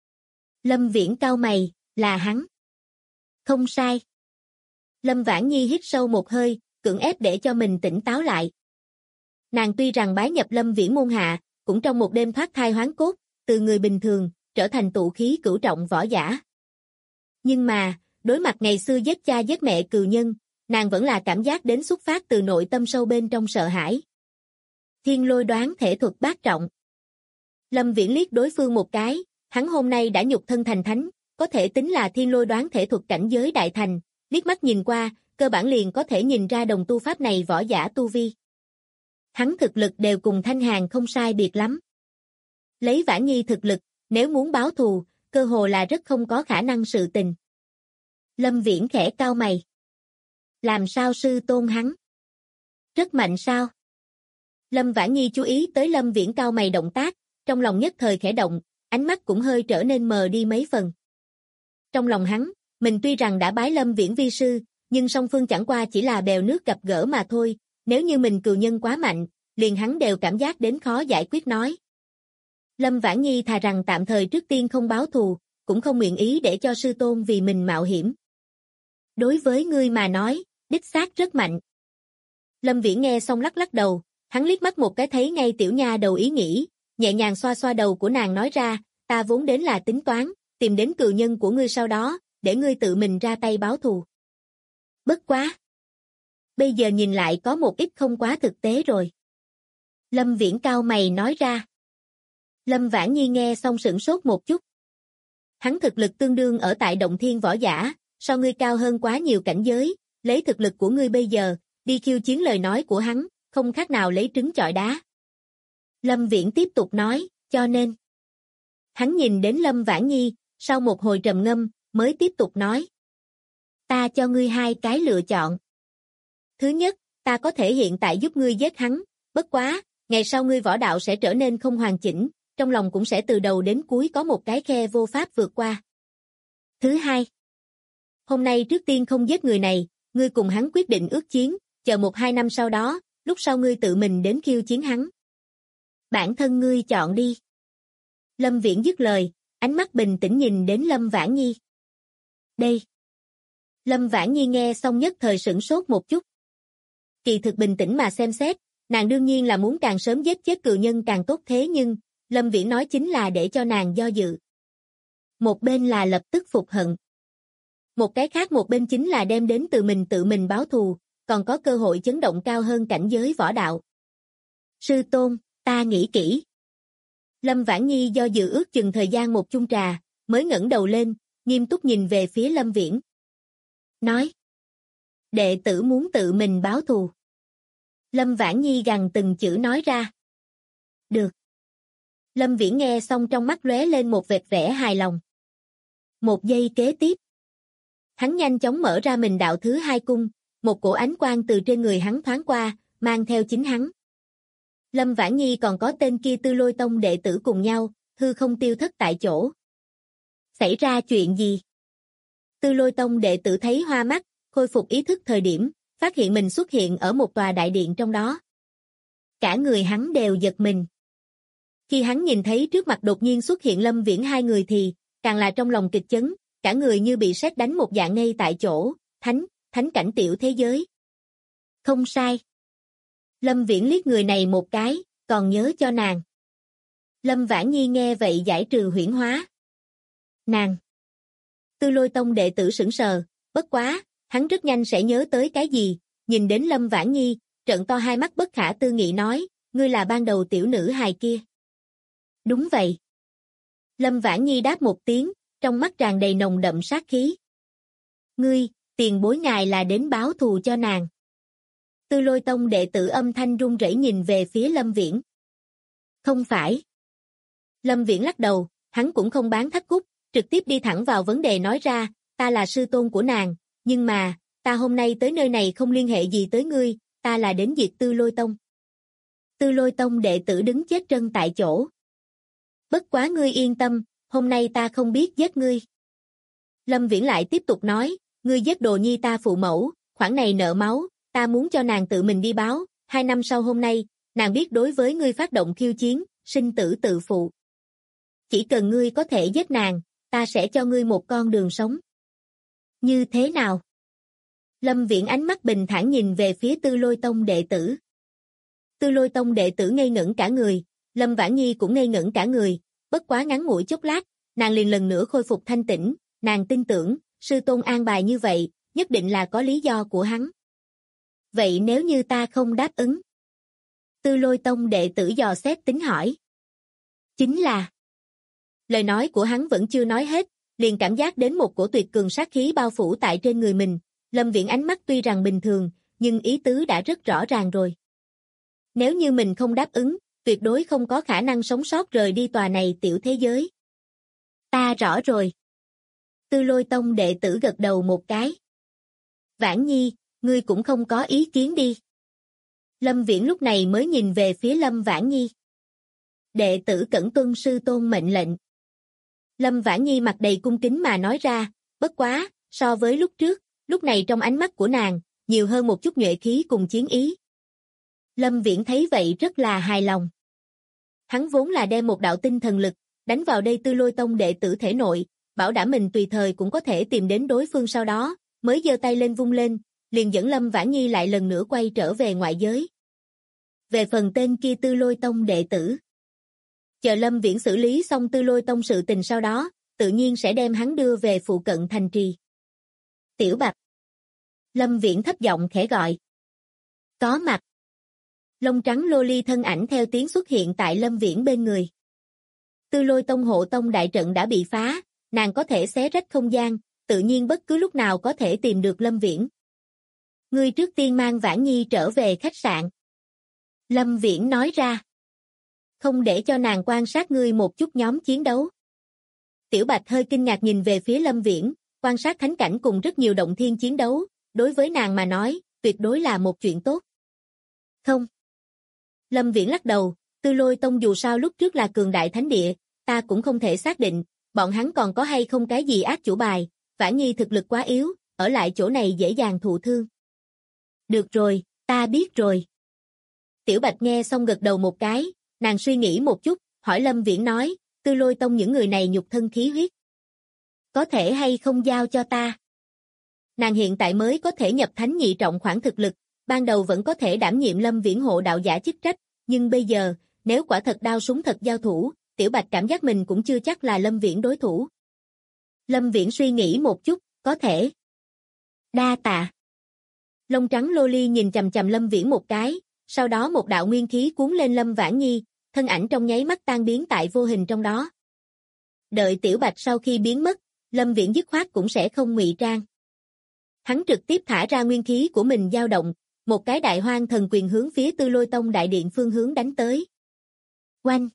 Lâm Viễn cau mày, là hắn. Không sai. Lâm Vãn Nhi hít sâu một hơi, cưỡng ép để cho mình tỉnh táo lại. Nàng tuy rằng bái nhập Lâm Viễn môn hạ, cũng trong một đêm thoát thai hoán cốt, từ người bình thường, trở thành tụ khí cửu trọng võ giả. Nhưng mà, đối mặt ngày xưa giết cha giết mẹ cừu nhân, nàng vẫn là cảm giác đến xuất phát từ nội tâm sâu bên trong sợ hãi. Thiên lôi đoán thể thuật bát trọng. Lâm Viễn liếc đối phương một cái, hắn hôm nay đã nhục thân thành thánh, có thể tính là thiên lôi đoán thể thuật cảnh giới đại thành, liếc mắt nhìn qua, cơ bản liền có thể nhìn ra đồng tu pháp này võ giả tu vi. Hắn thực lực đều cùng Thanh Hàn không sai biệt lắm. Lấy Vãn Nhi thực lực, nếu muốn báo thù, cơ hồ là rất không có khả năng sự tình. Lâm Viễn khẽ cau mày. Làm sao sư tôn hắn? Rất mạnh sao? Lâm Vãn Nhi chú ý tới Lâm Viễn cau mày động tác, trong lòng nhất thời khẽ động, ánh mắt cũng hơi trở nên mờ đi mấy phần. Trong lòng hắn, mình tuy rằng đã bái Lâm Viễn vi sư, nhưng song phương chẳng qua chỉ là bèo nước gặp gỡ mà thôi, nếu như mình cừu nhân quá mạnh, liền hắn đều cảm giác đến khó giải quyết nói. Lâm Vãn Nhi thà rằng tạm thời trước tiên không báo thù, cũng không nguyện ý để cho sư tôn vì mình mạo hiểm. Đối với ngươi mà nói, đích xác rất mạnh. Lâm Viễn nghe xong lắc lắc đầu, hắn liếc mắt một cái thấy ngay tiểu nha đầu ý nghĩ, nhẹ nhàng xoa xoa đầu của nàng nói ra, ta vốn đến là tính toán, tìm đến cừu nhân của ngươi sau đó, để ngươi tự mình ra tay báo thù. Bất quá. Bây giờ nhìn lại có một ít không quá thực tế rồi. Lâm Viễn cau mày nói ra. Lâm Vãn Nhi nghe xong sửng sốt một chút. Hắn thực lực tương đương ở tại Động Thiên võ giả, so ngươi cao hơn quá nhiều cảnh giới, lấy thực lực của ngươi bây giờ, đi khiêu chiến lời nói của hắn, không khác nào lấy trứng chọi đá. Lâm Viễn tiếp tục nói, cho nên. Hắn nhìn đến Lâm Vãn Nhi, sau một hồi trầm ngâm, mới tiếp tục nói. Ta cho ngươi hai cái lựa chọn. Thứ nhất, ta có thể hiện tại giúp ngươi giết hắn, bất quá, ngày sau ngươi võ đạo sẽ trở nên không hoàn chỉnh, trong lòng cũng sẽ từ đầu đến cuối có một cái khe vô pháp vượt qua. Thứ hai, hôm nay trước tiên không giết người này, ngươi cùng hắn quyết định ước chiến, chờ 1-2 năm sau đó, lúc sau ngươi tự mình đến khiêu chiến hắn. Bản thân ngươi chọn đi. Lâm Viễn dứt lời, ánh mắt bình tĩnh nhìn đến Lâm Vãn Nhi. Đây. Lâm Vãn Nhi nghe xong nhất thời sửng sốt một chút. Kỳ thực bình tĩnh mà xem xét, nàng đương nhiên là muốn càng sớm giết chết cừu nhân càng tốt thế nhưng, Lâm Viễn nói chính là để cho nàng do dự. Một bên là lập tức phục hận. Một cái khác một bên chính là đem đến tự mình báo thù, còn có cơ hội chấn động cao hơn cảnh giới võ đạo. Sư tôn, ta nghĩ kỹ. Lâm Vãn Nhi do dự ước chừng thời gian một chung trà, mới ngẩng đầu lên, nghiêm túc nhìn về phía Lâm Viễn. Nói. Đệ tử muốn tự mình báo thù. Lâm Vãn Nhi gằn từng chữ nói ra. Được. Lâm Viễn nghe xong trong mắt lóe lên một vệt vẻ hài lòng. Một giây kế tiếp. Hắn nhanh chóng mở ra mình đạo thứ hai cung, một cổ ánh quang từ trên người hắn thoáng qua, mang theo chính hắn. Lâm Vãn Nhi còn có tên kia Tư Lôi Tông đệ tử cùng nhau, hư không tiêu thất tại chỗ. Xảy ra chuyện gì? Tư Lôi Tông đệ tử thấy hoa mắt, khôi phục ý thức thời điểm, phát hiện mình xuất hiện ở một tòa đại điện trong đó. Cả người hắn đều giật mình. Khi hắn nhìn thấy trước mặt đột nhiên xuất hiện Lâm Viễn hai người thì, càng là trong lòng kịch chấn, cả người như bị sét đánh một dạng ngay tại chỗ, thánh cảnh tiểu thế giới. Không sai. Lâm Viễn liếc người này một cái, còn nhớ cho nàng. Lâm Vãn Nhi nghe vậy giải trừ huyễn hóa. Nàng. Tư Lôi Tông đệ tử sững sờ, bất quá, hắn rất nhanh sẽ nhớ tới cái gì, nhìn đến Lâm Vãn Nhi, trợn to hai mắt bất khả tư nghị nói, ngươi là ban đầu tiểu nữ hài kia. Đúng vậy. Lâm Vãn Nhi đáp một tiếng, trong mắt tràn đầy nồng đậm sát khí. Ngươi, tiền bối ngài là đến báo thù cho nàng. Tư Lôi Tông đệ tử âm thanh run rẩy nhìn về phía Lâm Viễn. Không phải. Lâm Viễn lắc đầu, hắn cũng không bán thắt cút, trực tiếp đi thẳng vào vấn đề nói ra, ta là sư tôn của nàng, nhưng mà, ta hôm nay tới nơi này không liên hệ gì tới ngươi, ta là đến diệt Tư Lôi Tông. Tư Lôi Tông đệ tử đứng chết trân tại chỗ. Bất quá ngươi yên tâm, hôm nay ta không biết giết ngươi. Lâm Viễn lại tiếp tục nói, ngươi giết đồ nhi ta phụ mẫu, khoản này nợ máu, ta muốn cho nàng tự mình đi báo, 2 năm sau hôm nay, nàng biết đối với ngươi phát động khiêu chiến, sinh tử tự phụ. Chỉ cần ngươi có thể giết nàng, ta sẽ cho ngươi một con đường sống. Như thế nào? Lâm Viễn ánh mắt bình thản nhìn về phía Tư Lôi Tông đệ tử. Tư Lôi Tông đệ tử ngây ngẩn cả người, Lâm Vãn Nhi cũng ngây ngẩn cả người, bất quá ngắn ngủi chốc lát, nàng liền lần nữa khôi phục thanh tĩnh, nàng tin tưởng, sư tôn an bài như vậy, nhất định là có lý do của hắn. Vậy nếu như ta không đáp ứng? Tư Lôi Tông đệ tử dò xét tính hỏi. Chính là... Lời nói của hắn vẫn chưa nói hết, liền cảm giác đến một cổ tuyệt cường sát khí bao phủ tại trên người mình, Lâm Viễn ánh mắt tuy rằng bình thường, nhưng ý tứ đã rất rõ ràng rồi. Nếu như mình không đáp ứng, tuyệt đối không có khả năng sống sót rời đi tòa này tiểu thế giới. Ta rõ rồi. Tư Lôi Tông đệ tử gật đầu một cái. Vãn Nhi, ngươi cũng không có ý kiến đi. Lâm Viễn lúc này mới nhìn về phía Lâm Vãn Nhi. Đệ tử cẩn tuân sư tôn mệnh lệnh. Lâm Vãn Nhi mặt đầy cung kính mà nói ra, bất quá, so với lúc trước, Lúc này trong ánh mắt của nàng, nhiều hơn một chút nhuệ khí cùng chiến ý. Lâm Viễn thấy vậy rất là hài lòng. Hắn vốn là đem một đạo tinh thần lực, đánh vào đây Tư Lôi Tông đệ tử thể nội, bảo đảm mình tùy thời cũng có thể tìm đến đối phương, sau đó, mới giơ tay lên vung lên, liền dẫn Lâm Vãn Nhi lại lần nữa quay trở về ngoại giới. Về phần tên kia Tư Lôi Tông đệ tử, chờ Lâm Viễn xử lý xong Tư Lôi Tông sự tình sau đó, tự nhiên sẽ đem hắn đưa về phụ cận thành trì. Tiểu Bạch. Lâm Viễn thấp giọng khẽ gọi. Có mặt. Lông trắng lô ly thân ảnh theo tiếng xuất hiện tại Lâm Viễn bên người. Tư Lôi Tông hộ tông đại trận đã bị phá, nàng có thể xé rách không gian, tự nhiên bất cứ lúc nào có thể tìm được Lâm Viễn. Ngươi trước tiên mang Vãn Nhi trở về khách sạn. Lâm Viễn nói ra. Không để cho nàng quan sát ngươi một chút nhóm chiến đấu. Tiểu Bạch hơi kinh ngạc nhìn về phía Lâm Viễn, quan sát thánh cảnh cùng rất nhiều động thiên chiến đấu, đối với nàng mà nói, tuyệt đối là một chuyện tốt. Không. Lâm Viễn lắc đầu, Tư Lôi Tông dù sao lúc trước là cường đại thánh địa, ta cũng không thể xác định, bọn hắn còn có hay không cái gì ác chủ bài, Vãn Nhi thực lực quá yếu, ở lại chỗ này dễ dàng thụ thương. Được rồi, ta biết rồi. Tiểu Bạch nghe xong gật đầu một cái, nàng suy nghĩ một chút, hỏi Lâm Viễn nói, Tư Lôi Tông những người này nhục thân khí huyết. Có thể hay không giao cho ta? Nàng hiện tại mới có thể nhập thánh nhị trọng khoản thực lực, ban đầu vẫn có thể đảm nhiệm Lâm Viễn hộ đạo giả chức trách, nhưng bây giờ, nếu quả thật đao súng thật giao thủ, Tiểu Bạch cảm giác mình cũng chưa chắc là Lâm Viễn đối thủ. Lâm Viễn suy nghĩ một chút, có thể. Đa tạ. Lông trắng lô ly nhìn chằm chằm Lâm Viễn một cái, sau đó một đạo nguyên khí cuốn lên Lâm Vãn Nhi, thân ảnh trong nháy mắt tan biến tại vô hình trong đó. Đợi Tiểu Bạch sau khi biến mất, Lâm Viễn dứt khoát cũng sẽ không ngụy trang. Hắn trực tiếp thả ra nguyên khí của mình dao động, một cái đại hoang thần quyền hướng phía Tư Lôi Tông đại điện phương hướng đánh tới. Oanh!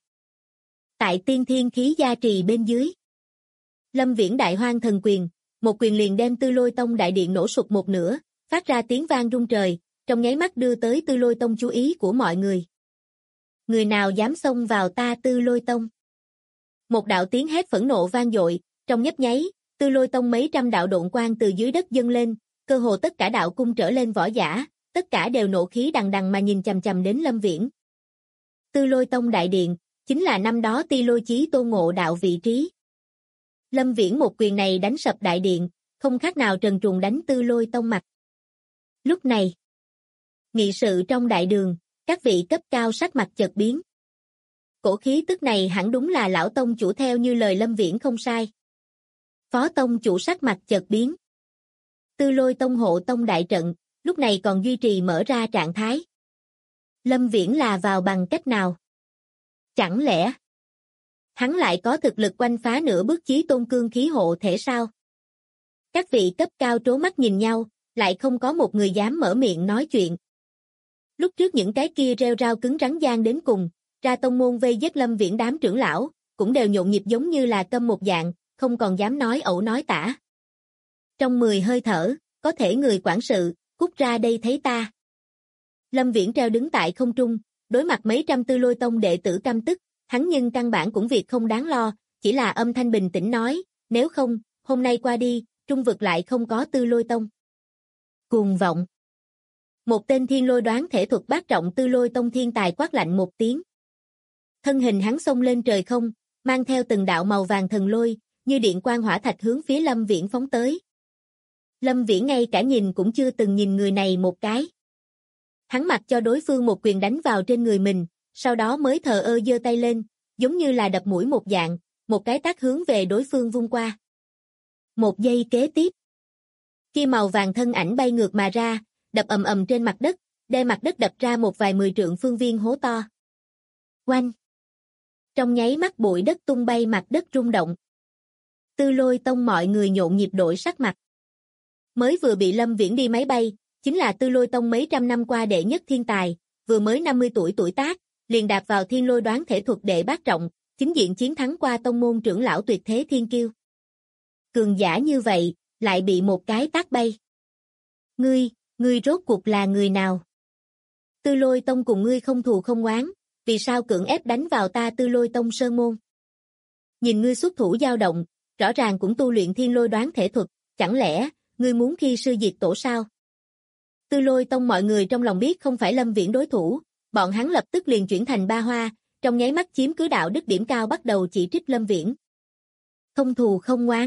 Tại tiên thiên khí gia trì bên dưới. Lâm Viễn đại hoang thần quyền, một quyền liền đem Tư Lôi Tông đại điện nổ sụp một nửa, phát ra tiếng vang rung trời, trong nháy mắt đưa tới Tư Lôi Tông chú ý của mọi người. Người nào dám xông vào ta Tư Lôi Tông? Một đạo tiếng hét phẫn nộ vang dội, trong nhấp nháy, Tư Lôi Tông mấy trăm đạo độn quang từ dưới đất dâng lên, cơ hồ tất cả đạo cung trở lên võ giả, tất cả đều nộ khí đằng đằng mà nhìn chằm chằm đến Lâm Viễn. Tư Lôi Tông đại điện, chính là năm đó Ti Lôi Chí Tôn ngộ đạo vị trí. Lâm Viễn một quyền này đánh sập đại điện, không khác nào trần truồng đánh Tư Lôi Tông mặt. Lúc này, nghị sự trong đại đường, các vị cấp cao sắc mặt chợt biến. Cổ khí tức này hẳn đúng là lão tông chủ theo như lời Lâm Viễn không sai. Phó tông chủ sắc mặt chợt biến. Tư Lôi Tông hộ tông đại trận, lúc này còn duy trì mở ra trạng thái. Lâm Viễn là vào bằng cách nào? Chẳng lẽ hắn lại có thực lực quanh phá nửa bước chí tôn cương khí hộ thể sao? Các vị cấp cao trố mắt nhìn nhau, lại không có một người dám mở miệng nói chuyện. Lúc trước những cái kia rêu rao cứng rắn gian đến cùng, ra tông môn vây giết Lâm Viễn đám trưởng lão, cũng đều nhộn nhịp giống như là câm một dạng, không còn dám nói ẩu nói tả. Trong 10 hơi thở, có thể người quản sự, cút ra đây thấy ta. Lâm Viễn treo đứng tại không trung, đối mặt mấy trăm Tư Lôi Tông đệ tử căm tức, hắn nhưng căn bản cũng việc không đáng lo, chỉ là âm thanh bình tĩnh nói, nếu không, hôm nay qua đi, trung vực lại không có Tư Lôi Tông. Cuồng vọng. Một tên thiên lôi đoán thể thuật bát trọng Tư Lôi Tông thiên tài quát lạnh một tiếng. Thân hình hắn xông lên trời không, mang theo từng đạo màu vàng thần lôi, như điện quang hỏa thạch hướng phía Lâm Viễn phóng tới. Lâm Viễn ngay cả nhìn cũng chưa từng nhìn người này một cái. Hắn mặc cho đối phương một quyền đánh vào trên người mình, sau đó mới thờ ơ giơ tay lên, giống như là đập mũi một dạng, một cái tát hướng về đối phương vung qua. Một giây kế tiếp, kia màu vàng thân ảnh bay ngược mà ra, đập ầm ầm trên mặt đất, đem mặt đất đập ra một vài 10 trượng phương viên hố to. Oanh! Trong nháy mắt bụi đất tung bay, mặt đất rung động. Tư Lôi Tông mọi người nhộn nhịp đổi sắc mặt. Mới vừa bị Lâm Viễn đi máy bay, chính là Tư Lôi Tông mấy trăm năm qua đệ nhất thiên tài, vừa mới 50 tuổi tuổi tác, liền đạp vào thiên lôi đoán thể thuật đệ bát trọng, chính diện chiến thắng qua tông môn trưởng lão tuyệt thế thiên kiêu. Cường giả như vậy, lại bị một cái tát bay. Ngươi rốt cuộc là người nào? Tư Lôi Tông cùng ngươi không thù không oán, vì sao cưỡng ép đánh vào ta Tư Lôi Tông sơn môn? Nhìn ngươi xuất thủ dao động, rõ ràng cũng tu luyện thiên lôi đoán thể thuật, chẳng lẽ ngươi muốn khi sư diệt tổ sao? Tư Lôi Tông mọi người trong lòng biết không phải Lâm Viễn đối thủ, bọn hắn lập tức liền chuyển thành ba hoa, trong nháy mắt chiếm cứ đạo đức điểm cao bắt đầu chỉ trích Lâm Viễn. Không thù không oán.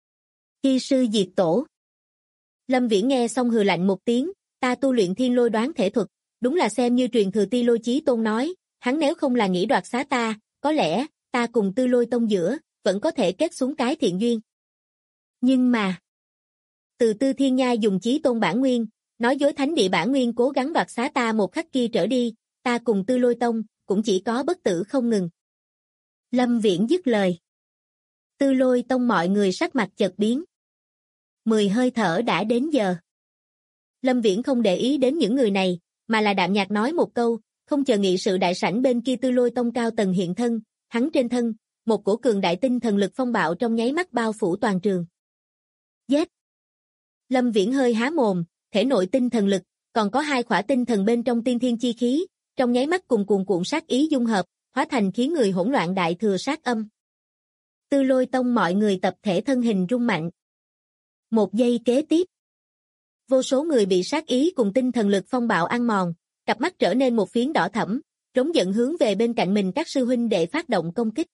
Khi sư diệt tổ. Lâm Viễn nghe xong hừ lạnh một tiếng, ta tu luyện thiên lôi đoán thể thuật, đúng là xem như truyền thừa Ti Lôi Chí Tôn nói, hắn nếu không là nghĩ đoạt xá ta, có lẽ, ta cùng Tư Lôi Tông giữa, vẫn có thể kết xuống cái thiện duyên. Nhưng mà, từ Tư Thiên Nhai dùng Chí Tôn bản nguyên, nói dối thánh địa bản nguyên cố gắng đoạt xá ta một khắc kia trở đi, ta cùng Tư Lôi Tông, cũng chỉ có bất tử không ngừng. Lâm Viễn dứt lời. Tư Lôi Tông mọi người sắc mặt chợt biến. 10 hơi thở đã đến giờ. Lâm Viễn không để ý đến những người này, mà là đạm nhạt nói một câu, không chờ nghị sự đại sảnh bên kia Tư Lôi Tông cao tầng hiện thân, hắn trên thân, một cổ cường đại tinh thần lực phong bạo trong nháy mắt bao phủ toàn trường. Giết! Lâm Viễn hơi há mồm, thể nội tinh thần lực, còn có 2 khỏa tinh thần bên trong tiên thiên chi khí, trong nháy mắt cùng cuồn cuộn sát ý dung hợp, hóa thành khiến người hỗn loạn đại thừa sát âm. Tư Lôi Tông mọi người tập thể thân hình rung mạnh. Một giây kế tiếp, vô số người bị sát ý cùng tinh thần lực phong bạo ăn mòn, cặp mắt trở nên một phiến đỏ thẫm, trống giận hướng về bên cạnh mình các sư huynh đệ phát động công kích.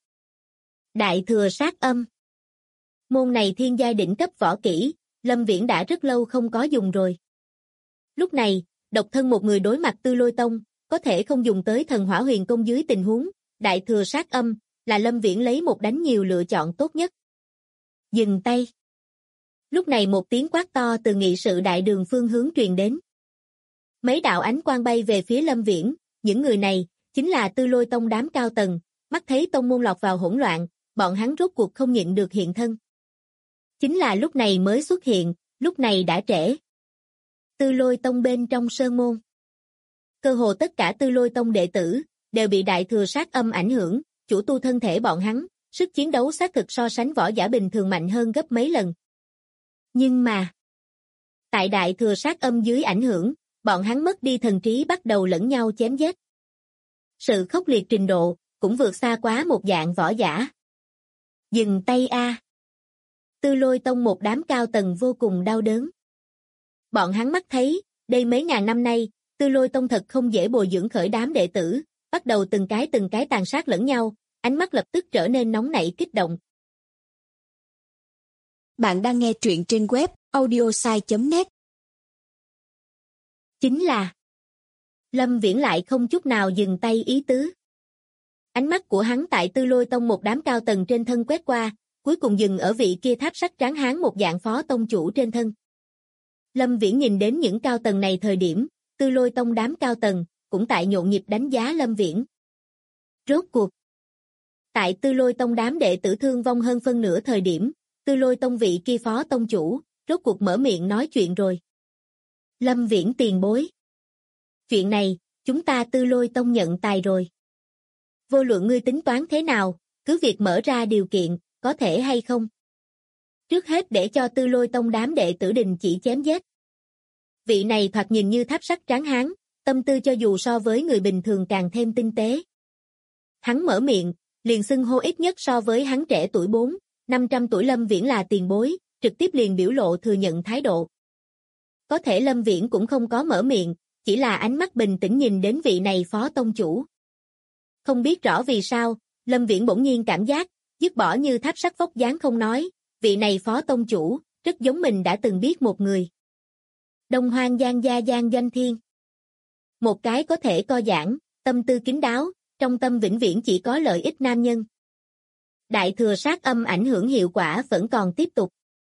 Đại thừa sát âm. Môn này thiên giai đỉnh cấp võ kỹ, Lâm Viễn đã rất lâu không có dùng rồi. Lúc này, độc thân một người đối mặt Tư Lôi Tông, có thể không dùng tới thần hỏa huyền công dưới tình huống, đại thừa sát âm, là Lâm Viễn lấy một đánh nhiều lựa chọn tốt nhất. Dừng tay. Lúc này một tiếng quát to từ nghị sự đại đường phương hướng truyền đến. Mấy đạo ánh quang bay về phía Lâm Viễn, những người này, chính là Tư Lôi Tông đám cao tầng, mắt thấy tông môn lọt vào hỗn loạn, bọn hắn rốt cuộc không nhịn được hiện thân. Chính là lúc này mới xuất hiện, lúc này đã trễ. Tư Lôi Tông bên trong sơn môn. Cơ hồ tất cả Tư Lôi Tông đệ tử, đều bị đại thừa sát âm ảnh hưởng, chủ tu thân thể bọn hắn, sức chiến đấu xác thực so sánh võ giả bình thường mạnh hơn gấp mấy lần. Nhưng mà, tại đại thừa sát âm dưới ảnh hưởng, bọn hắn mất đi thần trí bắt đầu lẫn nhau chém giết. Sự khốc liệt trình độ, cũng vượt xa quá một dạng võ giả. Dừng tay a. Tư Lôi Tông một đám cao tầng vô cùng đau đớn. Bọn hắn mắt thấy, đây mấy ngàn năm nay, Tư Lôi Tông thật không dễ bồi dưỡng khởi đám đệ tử, bắt đầu từng cái tàn sát lẫn nhau, ánh mắt lập tức trở nên nóng nảy kích động. Bạn đang nghe truyện trên web audiosai.net. Chính là Lâm Viễn lại không chút nào dừng tay ý tứ. Ánh mắt của hắn tại Tư Lôi Tông một đám cao tầng trên thân quét qua, cuối cùng dừng ở vị kia tháp sắt tráng hán một dạng phó tông chủ trên thân. Lâm Viễn nhìn đến những cao tầng này thời điểm, Tư Lôi Tông đám cao tầng, cũng tại nhộn nhịp đánh giá Lâm Viễn. Rốt cuộc. Tại Tư Lôi Tông đám đệ tử thương vong hơn phân nửa thời điểm, Tư Lôi Tông vị kia phó tông chủ, rốt cuộc mở miệng nói chuyện rồi. Lâm Viễn tiền bối. Chuyện này, chúng ta Tư Lôi Tông nhận tài rồi. Vô luận ngươi tính toán thế nào, cứ việc mở ra điều kiện, có thể hay không? Trước hết để cho Tư Lôi Tông đám đệ tử đình chỉ chém giết. Vị này thoạt nhìn như tháp sắt tráng hán, tâm tư cho dù so với người bình thường càng thêm tinh tế. Hắn mở miệng, liền xưng hô ít nhất so với hắn trẻ tuổi 400-500 tuổi Lâm Viễn là tiền bối, trực tiếp liền biểu lộ thừa nhận thái độ. Có thể Lâm Viễn cũng không có mở miệng, chỉ là ánh mắt bình tĩnh nhìn đến vị này phó tông chủ. Không biết rõ vì sao, Lâm Viễn bỗng nhiên cảm giác, dứt bỏ như tháp sắt vóc dáng không nói, vị này phó tông chủ, rất giống mình đã từng biết một người. Đông Hoang Giang Gia Giang Doanh Thiên. Một cái có thể co giãn, tâm tư kín đáo, trong tâm vĩnh viễn chỉ có lợi ích nam nhân. Đại thừa sát âm ảnh hưởng hiệu quả vẫn còn tiếp tục.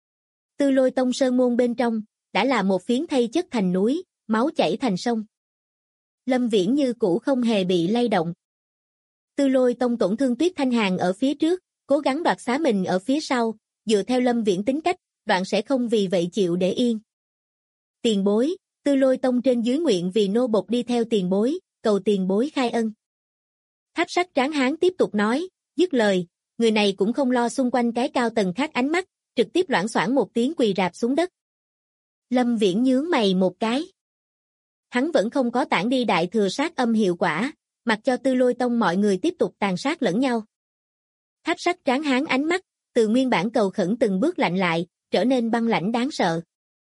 Tư Lôi Tông sơn môn bên trong, đã là một phiến thây chất thành núi, máu chảy thành sông. Lâm Viễn như cũ không hề bị lay động. Tư Lôi Tông tổn thương Tuyết Thanh Hàn ở phía trước, cố gắng đoạt xá mình ở phía sau, dựa theo Lâm Viễn tính cách, đoạn sẽ không vì vậy chịu để yên. Tiền bối, Tư Lôi Tông trên dưới nguyện vì nô bộc đi theo tiền bối, cầu tiền bối khai ân. Tháp sắt tráng hán tiếp tục nói, dứt lời, người này cũng không lo xung quanh cái cao tầng khác ánh mắt, trực tiếp loảng xoảng một tiếng quỳ rạp xuống đất. Lâm Viễn nhướng mày một cái. Hắn vẫn không có tản đi đại thừa sát âm hiệu quả, mặc cho Tư Lôi Tông mọi người tiếp tục tàn sát lẫn nhau. Tháp sắt tráng hán ánh mắt, từ nguyên bản cầu khẩn từng bước lạnh lại, trở nên băng lãnh đáng sợ.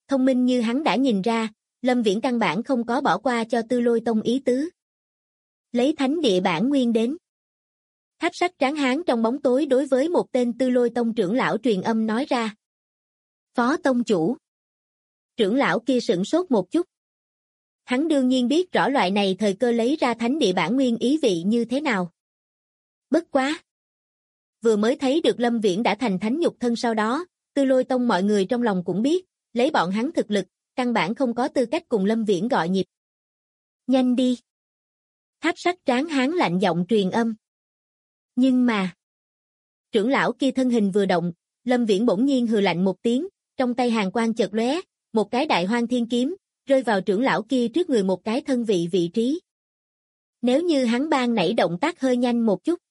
Thông minh như hắn đã nhìn ra, Lâm Viễn căn bản không có bỏ qua cho Tư Lôi Tông ý tứ. Lấy thánh địa bản nguyên đến. Tháp sắt tráng hán trong bóng tối đối với một tên Tư Lôi Tông trưởng lão truyền âm nói ra. Phó tông chủ. Trưởng lão kia sửng sốt một chút. Hắn đương nhiên biết rõ loại này thời cơ lấy ra thánh địa bản nguyên ý vị như thế nào. Bất quá. Vừa mới thấy được Lâm Viễn đã thành thánh nhục thân sau đó, Tư Lôi Tông mọi người trong lòng cũng biết, lấy bọn hắn thực lực, căn bản không có tư cách cùng Lâm Viễn gọi nhịp. Nhanh đi. Tháp sắt tráng hán lạnh giọng truyền âm. Nhưng mà. Trưởng lão kia thân hình vừa động, Lâm Viễn bỗng nhiên hừ lạnh một tiếng, trong tay hàn quang chợt lóe, một cái đại hoang thiên kiếm, rơi vào trưởng lão kia trước người một cái thân vị trí. Nếu như hắn ban nãy động tác hơi nhanh một chút,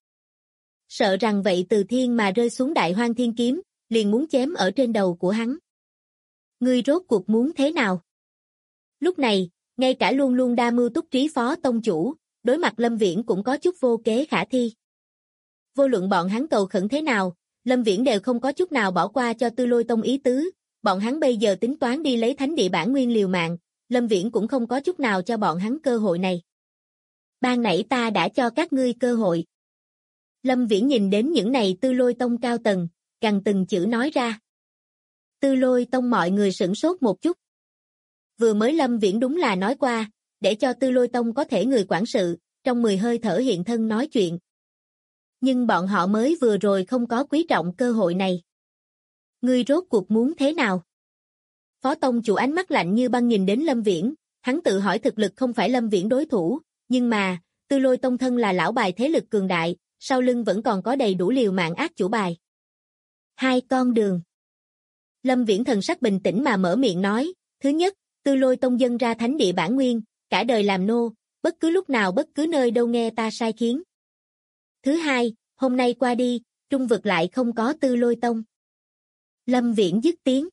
sợ rằng vậy từ thiên mà rơi xuống đại hoang thiên kiếm, liền muốn chém ở trên đầu của hắn. Ngươi rốt cuộc muốn thế nào? Lúc này, ngay cả luôn luôn đa mưu túc trí phó tông chủ, đối mặt Lâm Viễn cũng có chút vô kế khả thi. Vô luận bọn hắn cầu khẩn thế nào, Lâm Viễn đều không có chút nào bỏ qua cho Tư Lôi Tông ý tứ, bọn hắn bây giờ tính toán đi lấy thánh địa bản nguyên liều mạng, Lâm Viễn cũng không có chút nào cho bọn hắn cơ hội này. Ban nãy ta đã cho các ngươi cơ hội. Lâm Viễn nhìn đến những này Tư Lôi Tông cao tầng, gằn từng chữ nói ra. Tư Lôi Tông mọi người sửng sốt một chút. Vừa mới Lâm Viễn đúng là nói qua, để cho Tư Lôi Tông có thể người quản sự, trong 10 hơi thở hiện thân nói chuyện. Nhưng bọn họ mới vừa rồi không có quý trọng cơ hội này. Ngươi rốt cuộc muốn thế nào? Phó tông chủ ánh mắt lạnh như băng nhìn đến Lâm Viễn, hắn tự hỏi thực lực không phải Lâm Viễn đối thủ, nhưng mà, Tư Lôi Tông thân là lão bài thế lực cường đại, sau lưng vẫn còn có đầy đủ liều mạng ác chủ bài. Hai con đường. Lâm Viễn thần sắc bình tĩnh mà mở miệng nói, thứ nhất, Tư Lôi Tông dâng ra thánh địa bản nguyên, cả đời làm nô, bất cứ lúc nào bất cứ nơi đâu nghe ta sai khiến. Thứ hai, hôm nay qua đi, trung vực lại không có Tư Lôi Tông. Lâm Viễn dứt tiếng.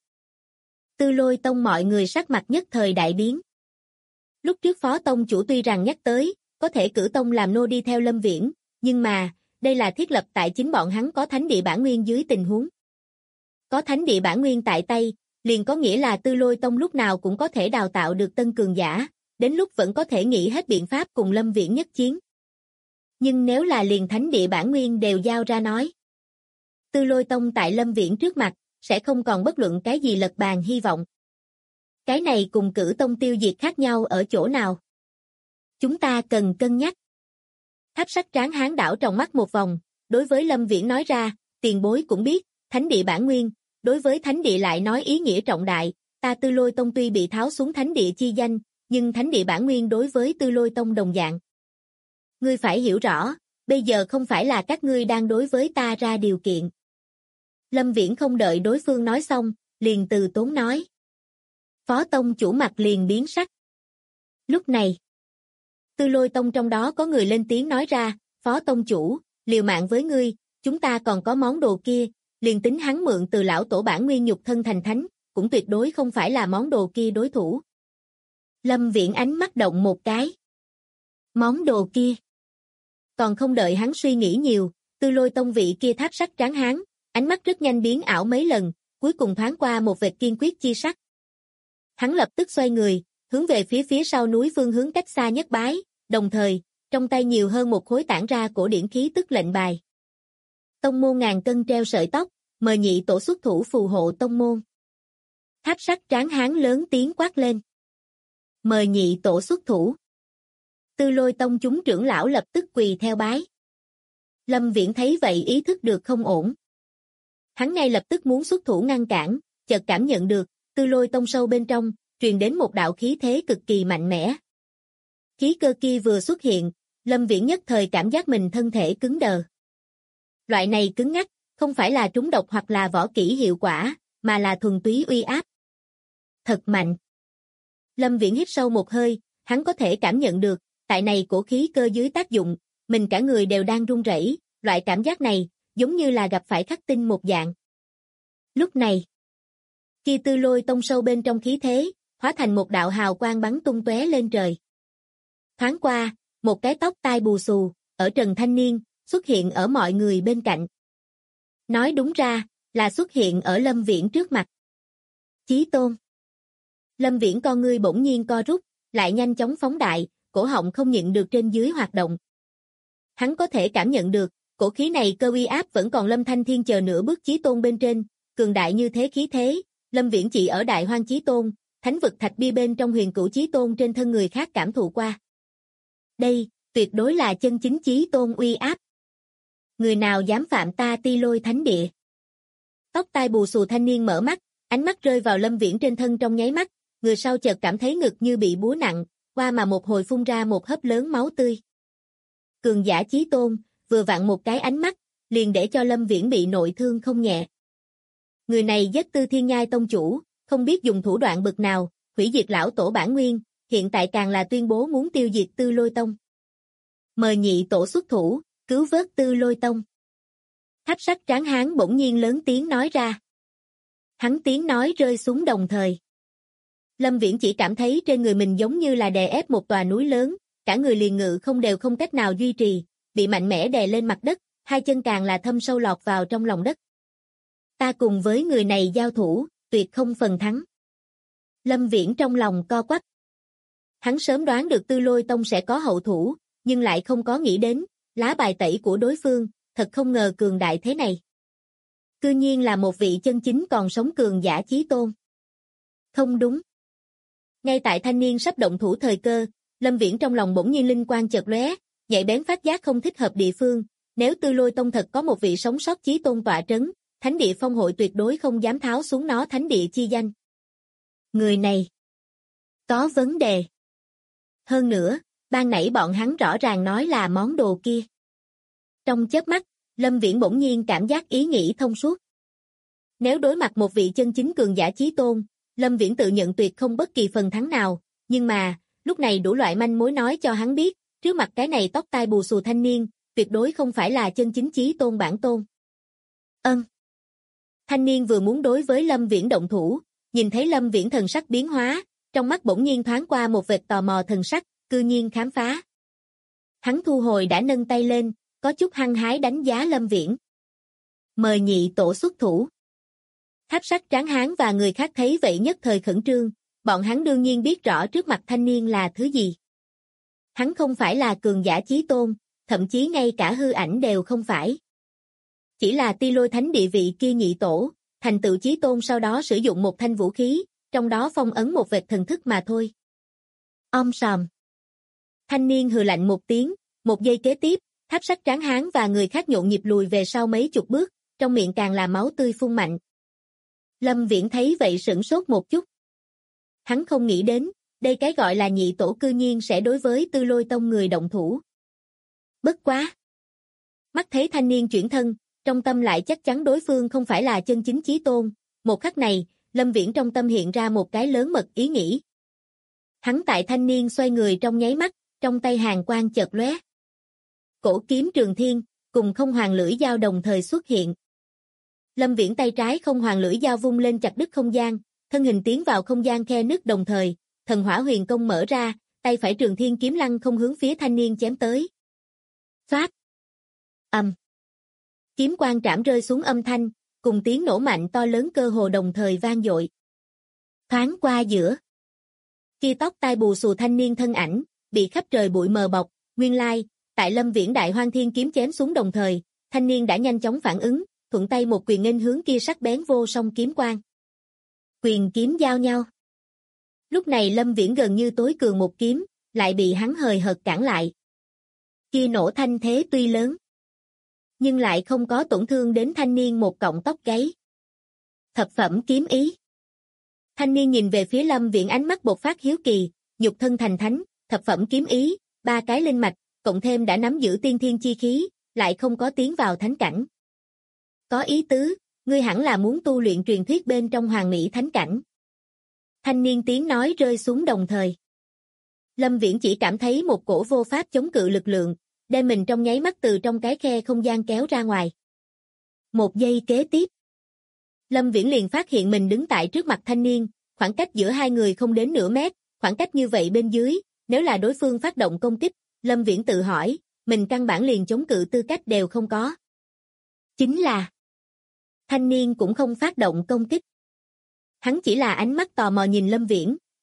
Tư Lôi Tông mọi người sắc mặt nhất thời đại biến. Lúc trước phó tông chủ tuy rằng nhắc tới, có thể cử tông làm nô đi theo Lâm Viễn, nhưng mà, đây là thiết lập tại chính bọn hắn có thánh địa bản nguyên dưới tình huống. Có thánh địa bản nguyên tại tay, liền có nghĩa là Tư Lôi Tông lúc nào cũng có thể đào tạo được tân cường giả, đến lúc vẫn có thể nghĩ hết biện pháp cùng Lâm Viễn nhất chiến. Nhưng nếu là liền thánh địa bản nguyên đều giao ra nói, Tư Lôi Tông tại Lâm Viễn trước mặt, sẽ không còn bất luận cái gì lật bàn hy vọng. Cái này cùng cử tông tiêu diệt khác nhau ở chỗ nào? Chúng ta cần cân nhắc. Tháp sắt tráng hán đảo trong mắt một vòng, đối với Lâm Viễn nói ra, tiền bối cũng biết, thánh địa bản nguyên, đối với thánh địa lại nói ý nghĩa trọng đại, ta Tư Lôi Tông tuy bị tháo xuống thánh địa chi danh, nhưng thánh địa bản nguyên đối với Tư Lôi Tông đồng dạng. Ngươi phải hiểu rõ, bây giờ không phải là các ngươi đang đối với ta ra điều kiện. Lâm Viễn không đợi đối phương nói xong, liền từ tốn nói. Phó tông chủ mặt liền biến sắc. Lúc này, Tư Lôi Tông trong đó có người lên tiếng nói ra, Phó tông chủ, liều mạng với ngươi, chúng ta còn có món đồ kia, liền tính hắn mượn từ lão tổ bản nguyên nhục thân thành thánh, cũng tuyệt đối không phải là món đồ kia đối thủ. Lâm Viễn ánh mắt động một cái. Món đồ kia. Còn không đợi hắn suy nghĩ nhiều, Tư Lôi Tông vị kia tháp sắt tráng hán, ánh mắt rất nhanh biến ảo mấy lần, cuối cùng thoáng qua một vệt kiên quyết chi sắc. Hắn lập tức xoay người, hướng về phía sau núi phương hướng cách xa nhất bái, đồng thời, trong tay nhiều hơn một khối tản ra cổ điển khí tức lệnh bài. Tông môn ngàn cân treo sợi tóc, mời nhị tổ xuất thủ phù hộ tông môn. Tháp sắt tráng hán lớn tiếng quát lên. Mời nhị tổ xuất thủ. Tư Lôi Tông chúng trưởng lão lập tức quỳ theo bái. Lâm Viễn thấy vậy ý thức được không ổn. Hắn ngay lập tức muốn xuất thủ ngăn cản, chợt cảm nhận được, Tư Lôi Tông sâu bên trong, truyền đến một đạo khí thế cực kỳ mạnh mẽ. Khí cơ kia vừa xuất hiện, Lâm Viễn nhất thời cảm giác mình thân thể cứng đờ. Loại này cứng ngắc, không phải là trúng độc hoặc là võ kỹ hiệu quả, mà là thuần túy uy áp. Thật mạnh. Lâm Viễn hít sâu một hơi, hắn có thể cảm nhận được, tại này cổ khí cơ dưới tác dụng, mình cả người đều đang run rẩy, loại cảm giác này, giống như là gặp phải khắc tinh một dạng. Lúc này, khi Tư Lôi Tông sâu bên trong khí thế, hóa thành một đạo hào quang bắn tung tóe lên trời. Thoáng qua, một cái tóc tai bù xù, ở trần thanh niên, xuất hiện ở mọi người bên cạnh. Nói đúng ra, là xuất hiện ở Lâm Viễn trước mặt. Chí Tôn. Lâm Viễn con ngươi bỗng nhiên co rút, lại nhanh chóng phóng đại, cổ họng không nhịn được trên dưới hoạt động. Hắn có thể cảm nhận được, cổ khí này cơ uy áp vẫn còn Lâm Thanh Thiên chờ nửa bước chí tôn bên trên, cường đại như thế khí thế, Lâm Viễn chỉ ở Đại Hoang Chí Tôn, thánh vực thạch bia bên trong Huyền Cửu Chí Tôn trên thân người khác cảm thụ qua. Đây, tuyệt đối là chân chính Chí Tôn uy áp. Người nào dám phạm ta Ti Lôi Thánh Địa? Tóc tai bù xù thanh niên mở mắt, ánh mắt rơi vào Lâm Viễn trên thân trong nháy mắt, người sau chợt cảm thấy ngực như bị búa nặng, qua mà một hồi phun ra một hớp lớn máu tươi. Cường giả Chí Tôn, vừa vặn một cái ánh mắt, liền để cho Lâm Viễn bị nội thương không nhẹ. Người này giết Tư Thiên Nhai tông chủ, không biết dùng thủ đoạn bực nào, hủy diệt lão tổ bản nguyên, hiện tại càng là tuyên bố muốn tiêu diệt Tư Lôi Tông. Mời nhị tổ xuất thủ, cứu vớt Tư Lôi Tông. Tháp sắt tráng hán bỗng nhiên lớn tiếng nói ra. Hắn tiếng nói rơi xuống đồng thời. Lâm Viễn chỉ cảm thấy trên người mình giống như là đè ép một tòa núi lớn, cả người liền ngự không đều không cách nào duy trì, bị mạnh mẽ đè lên mặt đất, hai chân càng là thâm sâu lọt vào trong lòng đất. Ta cùng với người này giao thủ, tuyệt không phần thắng. Lâm Viễn trong lòng co quắp. Hắn sớm đoán được Tư Lôi Tông sẽ có hậu thủ, nhưng lại không có nghĩ đến, lá bài tẩy của đối phương, thật không ngờ cường đại thế này. Cư nhiên là một vị chân chính còn sống cường giả chí tôn. Không đúng. Ngay tại thanh niên sắp động thủ thời cơ, Lâm Viễn trong lòng bỗng nhiên linh quang chợt lóe, nhạy bén phát giác không thích hợp địa phương, nếu Tư Lôi Tông thật có một vị sống sót chí tôn tọa trấn, Thánh địa phong hội tuyệt đối không dám tháo xuống nó thánh địa chi danh. Người này có vấn đề. Hơn nữa, ban nãy bọn hắn rõ ràng nói là món đồ kia. Trong chớp mắt, Lâm Viễn bỗng nhiên cảm giác ý nghĩ thông suốt. Nếu đối mặt một vị chân chính cường giả chí tôn, Lâm Viễn tự nhận tuyệt không bất kỳ phần thắng nào, nhưng mà, lúc này đủ loại manh mối nói cho hắn biết, trước mặt cái này tóc tai bù xù thanh niên, tuyệt đối không phải là chân chính chí tôn bản tôn. Thanh niên vừa muốn đối với Lâm Viễn động thủ, nhìn thấy Lâm Viễn thần sắc biến hóa, trong mắt bỗng nhiên thoáng qua một vệt tò mò thần sắc, cư nhiên khám phá. Hắn thu hồi đã nâng tay lên, có chút hăng hái đánh giá Lâm Viễn. Mời nhị tổ xuất thủ. Tháp sắt tráng hán và người khác thấy vậy nhất thời khẩn trương, bọn hắn đương nhiên biết rõ trước mặt thanh niên là thứ gì. Hắn không phải là cường giả chí tôn, thậm chí ngay cả hư ảnh đều không phải. Chỉ là Ti Lôi Thánh địa vị kia nhị tổ, thành tựu chí tôn sau đó sử dụng một thanh vũ khí, trong đó phong ấn một vệt thần thức mà thôi. Sòm. Thanh niên hừ lạnh một tiếng, một giây kế tiếp, tháp sắt tráng hán và người khác nhộn nhịp lùi về sau mấy chục bước, trong miệng càng là máu tươi phun mạnh. Lâm Viễn thấy vậy sửng sốt một chút. Hắn không nghĩ đến, đây cái gọi là nhị tổ cư nhiên sẽ đối với Tư Lôi Tông người động thủ. Bất quá. Mắt thấy thanh niên chuyển thân, trong tâm lại chắc chắn đối phương không phải là chân chính chí tôn, một khắc này, Lâm Viễn trong tâm hiện ra một cái lớn mật ý nghĩ. Hắn tại thanh niên xoay người trong nháy mắt, trong tay hàn quang chợt lóe. Cổ kiếm Trường Thiên, cùng không hoàng lưỡi dao đồng thời xuất hiện. Lâm Viễn tay trái không hoàng lưỡi dao vung lên chặt đứt không gian, thân hình tiến vào không gian khe nứt đồng thời, thần hỏa huyền công mở ra, tay phải Trường Thiên kiếm lăng không hướng phía thanh niên chém tới. Phát. Kiếm quang trảm rơi xuống âm thanh, cùng tiếng nổ mạnh to lớn cơ hồ đồng thời vang dội. Thoáng qua giữa. Kia tóc tai bù xù thanh niên thân ảnh, bị khắp trời bụi mờ bọc, nguyên lai, tại Lâm Viễn đại hoang thiên kiếm chém xuống đồng thời, thanh niên đã nhanh chóng phản ứng, thuận tay một quyền nghênh hướng kia sắc bén vô song kiếm quang. Quyền kiếm giao nhau. Lúc này Lâm Viễn gần như tối cường một kiếm, lại bị hắn hời hợt cản lại. Kia nổ thanh thế tuy lớn, nhưng lại không có tổn thương đến thanh niên một cọng tóc gáy. Thập phẩm kiếm ý. Thanh niên nhìn về phía Lâm Viễn ánh mắt bộc phát hiếu kỳ, nhục thân thành thánh, thập phẩm kiếm ý, 3 cái linh mạch, cộng thêm đã nắm giữ tiên thiên chi khí, lại không có tiến vào thánh cảnh. Có ý tứ, ngươi hẳn là muốn tu luyện truyền thuyết bên trong hoàng mỹ thánh cảnh. Thanh niên tiếng nói rơi xuống đồng thời. Lâm Viễn chỉ cảm thấy một cổ vô pháp chống cự lực lượng, đem mình trong nháy mắt từ trong cái khe không gian kéo ra ngoài. Một giây kế tiếp, Lâm Viễn liền phát hiện mình đứng tại trước mặt thanh niên, khoảng cách giữa hai người không đến nửa mét, khoảng cách như vậy bên dưới, nếu là đối phương phát động công kích, Lâm Viễn tự hỏi, mình căn bản liền chống cự tư cách đều không có. Chính là, thanh niên cũng không phát động công kích. Hắn chỉ là ánh mắt tò mò nhìn Lâm Viễn,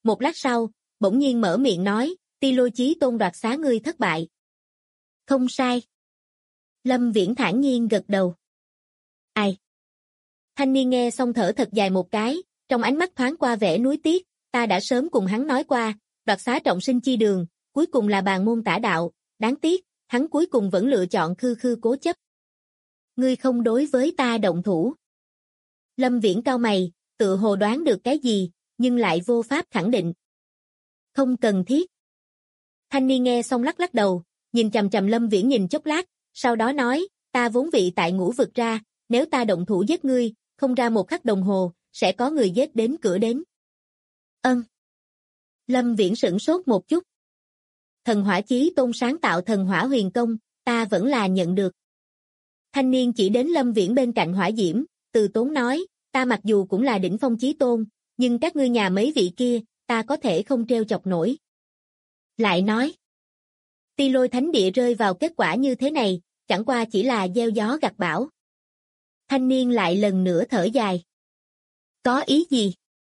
một lát sau, bỗng nhiên mở miệng nói, Ti Lôi Chí Tôn đoạt xá ngươi thất bại. Không sai. Lâm Viễn thản nhiên gật đầu. Ai? Thanh niên nghe xong thở thật dài một cái, trong ánh mắt thoáng qua vẻ nuối tiếc, ta đã sớm cùng hắn nói qua, đoạt xá trọng sinh chi đường, cuối cùng là bàn môn tả đạo, đáng tiếc, hắn cuối cùng vẫn lựa chọn khư khư cố chấp. Ngươi không đối với ta động thủ. Lâm Viễn cau mày, tự hồ đoán được cái gì, nhưng lại vô pháp khẳng định. Không cần thiết. Thanh niên nghe xong lắc lắc đầu, nhìn chằm chằm Lâm Viễn nhìn chốc lát, sau đó nói, ta vốn vị tại ngũ vực ra, nếu ta động thủ giết ngươi, không ra một khắc đồng hồ, sẽ có người giết đến cửa đến. Lâm Viễn sửng sốt một chút. Thần Hỏa Chí Tôn sáng tạo thần hỏa huyền công, ta vẫn là nhận được. Thanh niên chỉ đến Lâm Viễn bên cạnh hỏa diễm, từ tốn nói, ta mặc dù cũng là đỉnh phong chí tôn, nhưng các ngươi nhà mấy vị kia, ta có thể không treo chọc nổi. Lại nói, Ti Lôi Thánh Địa rơi vào kết quả như thế này, chẳng qua chỉ là gieo gió gặt bão. Thanh niên lại lần nữa thở dài. Có ý gì?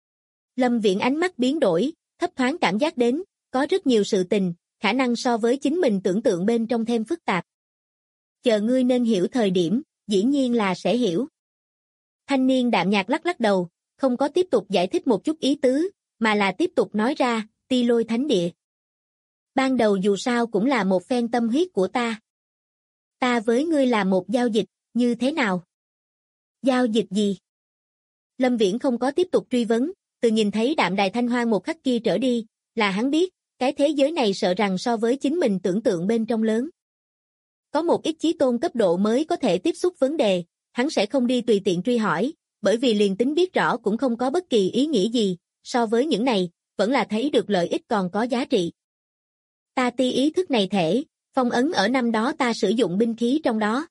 Lâm Viễn ánh mắt biến đổi, thấp thoáng cảm giác đến, có rất nhiều sự tình, khả năng so với chính mình tưởng tượng bên trong thêm phức tạp. Chờ ngươi nên hiểu thời điểm, dĩ nhiên là sẽ hiểu. Thanh niên đạm nhạt lắc lắc đầu, không có tiếp tục giải thích một chút ý tứ, mà là tiếp tục nói ra, Ti Lôi Thánh Địa. Ban đầu dù sao cũng là một phen tâm huyết của ta. Ta với ngươi là một giao dịch, như thế nào? Giao dịch gì? Lâm Viễn không có tiếp tục truy vấn, từ nhìn thấy Đạm Đài Thanh Hoang một khắc kia trở đi, là hắn biết, cái thế giới này sợ rằng so với chính mình tưởng tượng bên trong lớn. Có một ít chí tôn cấp độ mới có thể tiếp xúc vấn đề, hắn sẽ không đi tùy tiện truy hỏi, bởi vì liền tính biết rõ cũng không có bất kỳ ý nghĩa gì, so với những này, vẫn là thấy được lợi ích còn có giá trị. Ta ti ý thức này thể, phong ấn ở năm đó ta sử dụng binh khí trong đó.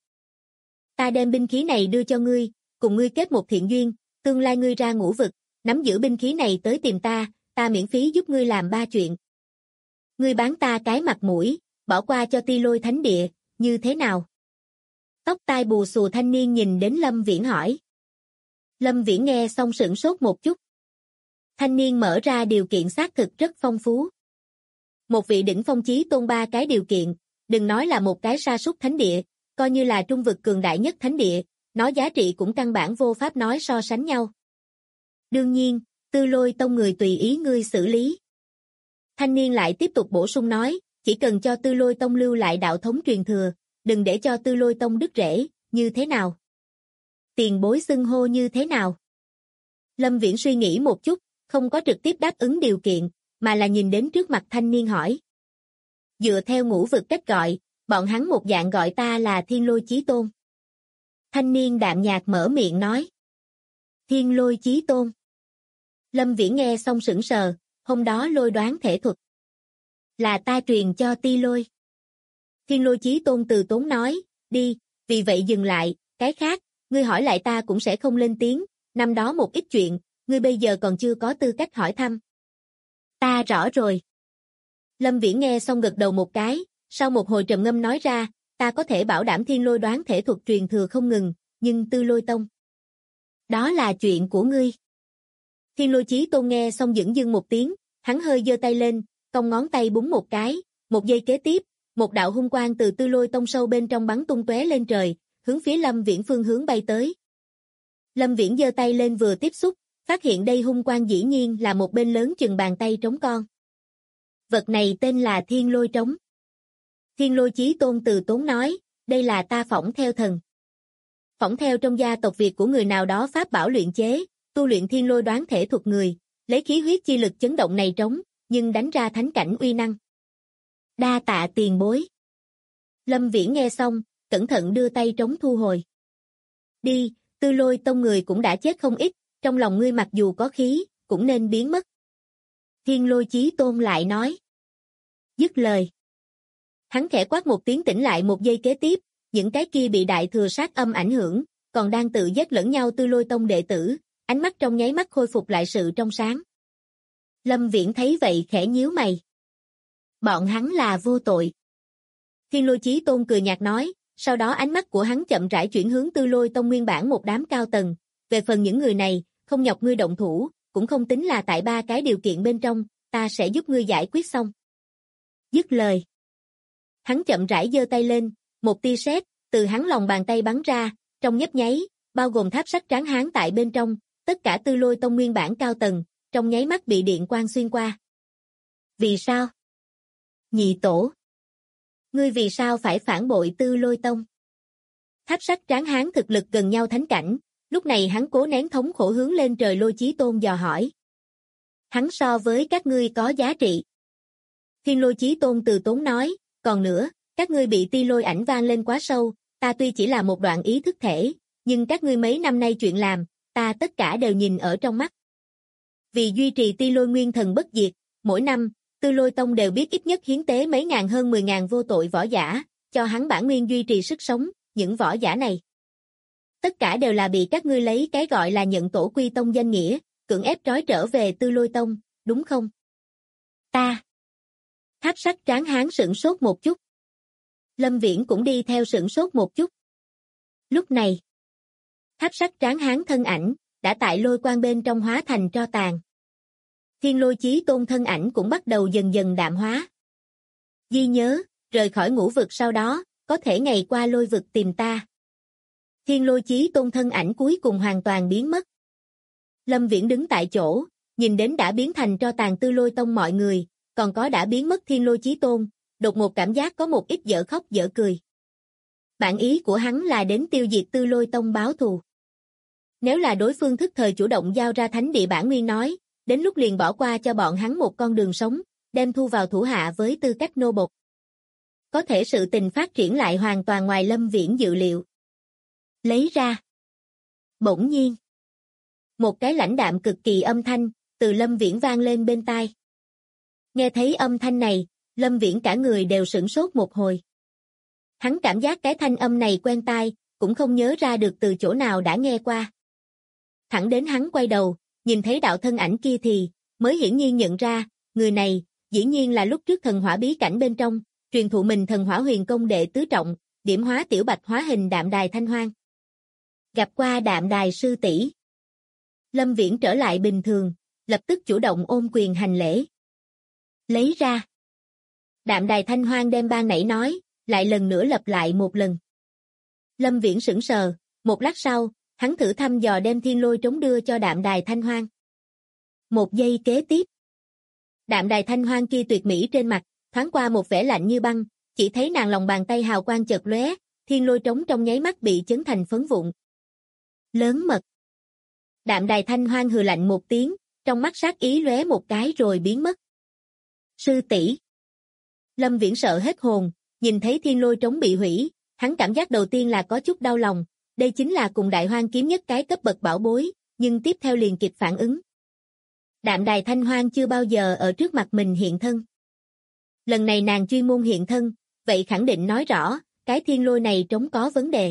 Ta đem binh khí này đưa cho ngươi, cùng ngươi kết một thiện duyên, tương lai ngươi ra ngũ vực, nắm giữ binh khí này tới tìm ta miễn phí giúp ngươi làm 3 chuyện. Ngươi bán ta cái mặt mũi, bỏ qua cho Ti Lôi Thánh Địa, như thế nào? Tóc tai bù xù thanh niên nhìn đến Lâm Viễn hỏi. Lâm Viễn nghe xong sửng sốt một chút. Thanh niên mở ra điều kiện xác thực rất phong phú. Một vị đỉnh phong chí tôn 3 cái điều kiện, đừng nói là một cái sa sút thánh địa, coi như là trung vực cường đại nhất thánh địa, nó giá trị cũng căn bản vô pháp nói so sánh nhau. Đương nhiên, Tư Lôi Tông người tùy ý ngươi xử lý. Thanh niên lại tiếp tục bổ sung nói, chỉ cần cho Tư Lôi Tông lưu lại đạo thống truyền thừa, đừng để cho Tư Lôi Tông đứt rễ, như thế nào? Tiền bối xưng hô như thế nào? Lâm Viễn suy nghĩ một chút, không có trực tiếp đáp ứng điều kiện, mà là nhìn đến trước mặt thanh niên hỏi. Dựa theo ngũ vực cách gọi, bọn hắn một dạng gọi ta là Thiên Lôi Chí Tôn. Thanh niên đạm nhạt mở miệng nói. Thiên Lôi Chí Tôn. Lâm Viễn nghe xong sững sờ, hôm đó lôi đoán thể thuật. Là ta truyền cho Ti Lôi. Thiên Lôi Chí Tôn từ tốn nói, đi, vì vậy dừng lại, cái khác, ngươi hỏi lại ta cũng sẽ không lên tiếng, năm đó một ít chuyện, ngươi bây giờ còn chưa có tư cách hỏi thăm. Ta rõ rồi. Lâm Viễn nghe xong gật đầu một cái, sau một hồi trầm ngâm nói ra, ta có thể bảo đảm Thiên Lôi đoán thể thuật truyền thừa không ngừng, nhưng Tư Lôi Tông. Đó là chuyện của ngươi. Thiên Lôi Chí Tôn nghe xong dửng dưng một tiếng, hắn hơi giơ tay lên, cong ngón tay búng một cái, một giây kế tiếp, một đạo hung quang từ Tư Lôi Tông sâu bên trong bắn tung tóe lên trời, hướng phía Lâm Viễn phương hướng bay tới. Lâm Viễn giơ tay lên vừa tiếp xúc, phát hiện đây hung quang dĩ nhiên là một bên lớn chừng bàn tay trống con. Vật này tên là Thiên Lôi Trống. Thiên Lôi Chí Tôn từ tốn nói, đây là ta phỏng theo thần. Phỏng theo trong gia tộc Việt của người nào đó pháp bảo luyện chế, tu luyện Thiên Lôi đoán thể thuật người, lấy khí huyết chi lực chấn động này trống, nhưng đánh ra thánh cảnh uy năng. Đa tạ tiền bối. Lâm Viễn nghe xong, cẩn thận đưa tay trống thu hồi. Đi, Tư Lôi Tông người cũng đã chết không ít, trong lòng ngươi mặc dù có khí, cũng nên biến mất. Thiên Lôi Chí Tôn lại nói. Dứt lời. Hắn khẽ quát một tiếng tỉnh lại một giây kế tiếp, những cái kia bị đại thừa sát âm ảnh hưởng, còn đang tự giết lẫn nhau Tư Lôi Tông đệ tử, ánh mắt trong nháy mắt khôi phục lại sự trong sáng. Lâm Viễn thấy vậy khẽ nhíu mày. Bọn hắn là vô tội. Thiên Lôi Chí Tôn cười nhạt nói, sau đó ánh mắt của hắn chậm rãi chuyển hướng Tư Lôi Tông nguyên bản một đám cao tầng, về phần những người này, không nhọc ngươi động thủ, cũng không tính là tại 3 cái điều kiện bên trong, ta sẽ giúp ngươi giải quyết xong. Dứt lời. Hắn chậm rãi giơ tay lên, một tia sét từ hắn lòng bàn tay bắn ra, trong nhấp nháy, bao gồm tháp sắt tráng hán tại bên trong, tất cả Tư Lôi Tông nguyên bản cao tầng, trong nháy mắt bị điện quang xuyên qua. Vì sao? Nhị tổ. Ngươi vì sao phải phản bội Tư Lôi Tông? Tháp sắt tráng hán thực lực gần nhau thánh cảnh, lúc này hắn cố nén thống khổ hướng lên trời Lôi Chí Tôn dò hỏi. Hắn so với các ngươi có giá trị. Thiên Lôi Chí Tôn từ tốn nói, còn nữa, các ngươi bị ti lôi ảnh vang lên quá sâu, ta tuy chỉ là một đoạn ý thức thể, nhưng các ngươi mấy năm nay chuyện làm, ta tất cả đều nhìn ở trong mắt. Vì duy trì ti lôi nguyên thần bất diệt, mỗi năm, Tư Lôi Tông đều biết ít nhất hiến tế mấy ngàn hơn 10.000 vô tội võ giả, cho hắn bản nguyên duy trì sức sống, những võ giả này. Tất cả đều là bị các ngươi lấy cái gọi là nhận tổ quy tông danh nghĩa, cưỡng ép trói trở về Tư Lôi Tông, đúng không? Ta. Tháp sắt tráng hán sửng sốt một chút. Lâm Viễn cũng đi theo sửng sốt một chút. Lúc này, tháp sắt tráng hán thân ảnh, đã tại lôi quang bên trong hóa thành tro tàn. Thiên Lôi Chí Tôn thân ảnh cũng bắt đầu dần dần đạm hóa. Ghi nhớ, rời khỏi ngũ vực sau đó, có thể ngày qua lôi vực tìm ta. Thiên Lôi Chí Tôn thân ảnh cuối cùng hoàn toàn biến mất. Lâm Viễn đứng tại chỗ, nhìn đến đã biến thành tro tàn Tư Lôi Tông mọi người, còn có đã biến mất Thiên Lôi Chí Tôn, đột ngột cảm giác có một ít dở khóc dở cười. Bản ý của hắn là đến tiêu diệt Tư Lôi Tông báo thù. Nếu là đối phương thức thời chủ động giao ra thánh địa bản nguyên nói, đến lúc liền bỏ qua cho bọn hắn một con đường sống, đem thu vào thủ hạ với tư cách nô bộc. Có thể sự tình phát triển lại hoàn toàn ngoài Lâm Viễn dự liệu. Lấy ra. Bỗng nhiên. Một cái lãnh đạm cực kỳ âm thanh, từ Lâm Viễn vang lên bên tai. Nghe thấy âm thanh này, Lâm Viễn cả người đều sửng sốt một hồi. Hắn cảm giác cái thanh âm này quen tai, cũng không nhớ ra được từ chỗ nào đã nghe qua. Thẳng đến hắn quay đầu, nhìn thấy đạo thân ảnh kia thì, mới hiển nhiên nhận ra, người này, dĩ nhiên là lúc trước thần hỏa bí cảnh bên trong, truyền thụ mình thần hỏa huyền công đệ tứ trọng, điểm hóa tiểu bạch hóa hình Đạm Đài Thanh Hoang. Gặp qua Đạm Đài sư tỷ. Lâm Viễn trở lại bình thường, lập tức chủ động ôm quyền hành lễ. Lấy ra. Đạm Đài Thanh Hoang đem ban nãy nói, lại lần nữa lặp lại một lần. Lâm Viễn sững sờ, một lát sau, hắn thử thăm dò đem thiên lôi trống đưa cho Đạm Đài Thanh Hoang. Một giây kế tiếp. Đạm Đài Thanh Hoang kia tuyệt mỹ trên mặt, thoáng qua một vẻ lạnh như băng, chỉ thấy nàng lòng bàn tay hào quang chợt lóe, thiên lôi trống trong nháy mắt bị chấn thành phấn vụn. Lớn mật. Đạm Đài Thanh Hoang hừ lạnh một tiếng, trong mắt sát ý lóe một cái rồi biến mất. Sư tỷ. Lâm Viễn sợ hết hồn, nhìn thấy thiên lôi trống bị hủy, hắn cảm giác đầu tiên là có chút đau lòng, đây chính là cùng Đại Hoang kiếm nhất cái cấp bậc bảo bối, nhưng tiếp theo liền kịp phản ứng. Đạm Đài Thanh Hoang chưa bao giờ ở trước mặt mình hiện thân. Lần này nàng chuyên môn hiện thân, vậy khẳng định nói rõ, cái thiên lôi này trống có vấn đề.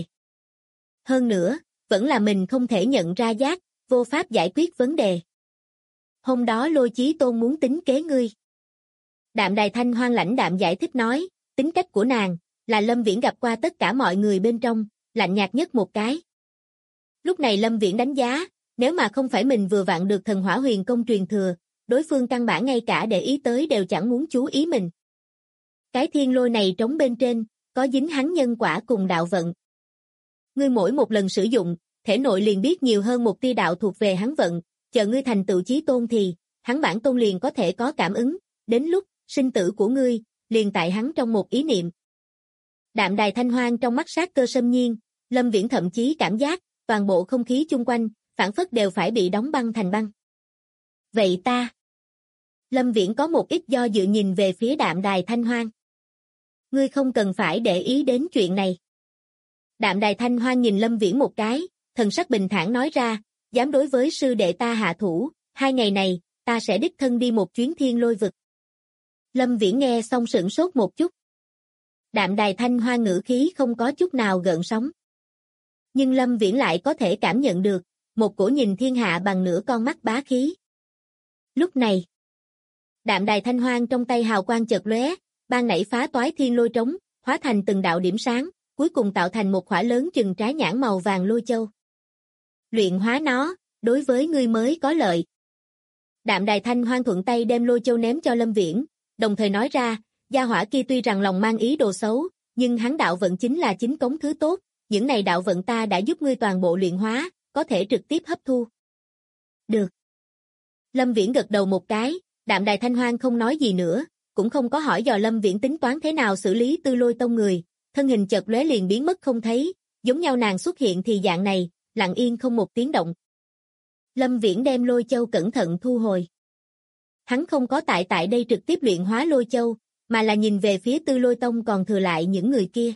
Hơn nữa, vẫn là mình không thể nhận ra giác, vô pháp giải quyết vấn đề. Hôm đó Lôi Chí Tôn muốn tính kế ngươi. Đạm Đài Thanh Hoang lãnh đạm giải thích nói, tính cách của nàng, là Lâm Viễn gặp qua tất cả mọi người bên trong, lạnh nhạt nhất một cái. Lúc này Lâm Viễn đánh giá, nếu mà không phải mình vừa vặn được thần hỏa huyền công truyền thừa, đối phương căn bản ngay cả để ý tới đều chẳng muốn chú ý mình. Cái thiên lôi này trống bên trên, có dính hắn nhân quả cùng đạo vận. Ngươi mỗi một lần sử dụng, thể nội liền biết nhiều hơn một tia đạo thuộc về hắn vận, chờ ngươi thành tựu chí tôn thì, hắn bản tôn liền có thể có cảm ứng, đến lúc, sinh tử của ngươi, liền tại hắn trong một ý niệm. Đạm Đài Thanh Hoang trong mắt sát cơ xâm nhiên, Lâm Viễn thậm chí cảm giác, toàn bộ không khí chung quanh, phảng phất đều phải bị đóng băng thành băng. Vậy ta? Lâm Viễn có một ít do dự nhìn về phía Đạm Đài Thanh Hoang. Ngươi không cần phải để ý đến chuyện này. Đạm Đài Thanh Hoang nhìn Lâm Viễn một cái, thần sắc bình thản nói ra, dám đối với sư đệ ta hạ thủ, 2 ngày này, ta sẽ đích thân đi một chuyến thiên lôi vực. Lâm Viễn nghe xong sửng sốt một chút. Đạm Đài Thanh Hoang ngữ khí không có chút nào gợn sóng. Nhưng Lâm Viễn lại có thể cảm nhận được, một cổ nhìn thiên hạ bằng nửa con mắt bá khí. Lúc này, Đạm Đài Thanh Hoang trong tay hào quang chợt lóe, ban nãy phá toái thiên lôi trống, hóa thành từng đạo điểm sáng, cuối cùng tạo thành một quả lớn chừng trái nhãn màu vàng lôi châu. Luyện hóa nó, đối với ngươi mới có lợi. Đạm Đài Thanh Hoan thuận tay đem lôi châu ném cho Lâm Viễn, đồng thời nói ra, gia hỏa kia tuy rằng lòng mang ý đồ xấu, nhưng hắn đạo vận chính là chính cống thứ tốt, những này đạo vận ta đã giúp ngươi toàn bộ luyện hóa, có thể trực tiếp hấp thu. Được. Lâm Viễn gật đầu một cái, Đạm Đài Thanh Hoan không nói gì nữa, cũng không có hỏi dò Lâm Viễn tính toán thế nào xử lý Tư Lôi Tông người, thân hình chợt lóe liền biến mất không thấy, giống nhau nàng xuất hiện thì dạng này, lặng yên không một tiếng động. Lâm Viễn đem lôi châu cẩn thận thu hồi. Hắn không có tại đây trực tiếp luyện hóa lôi châu, mà là nhìn về phía Tư Lôi Tông còn thừa lại những người kia.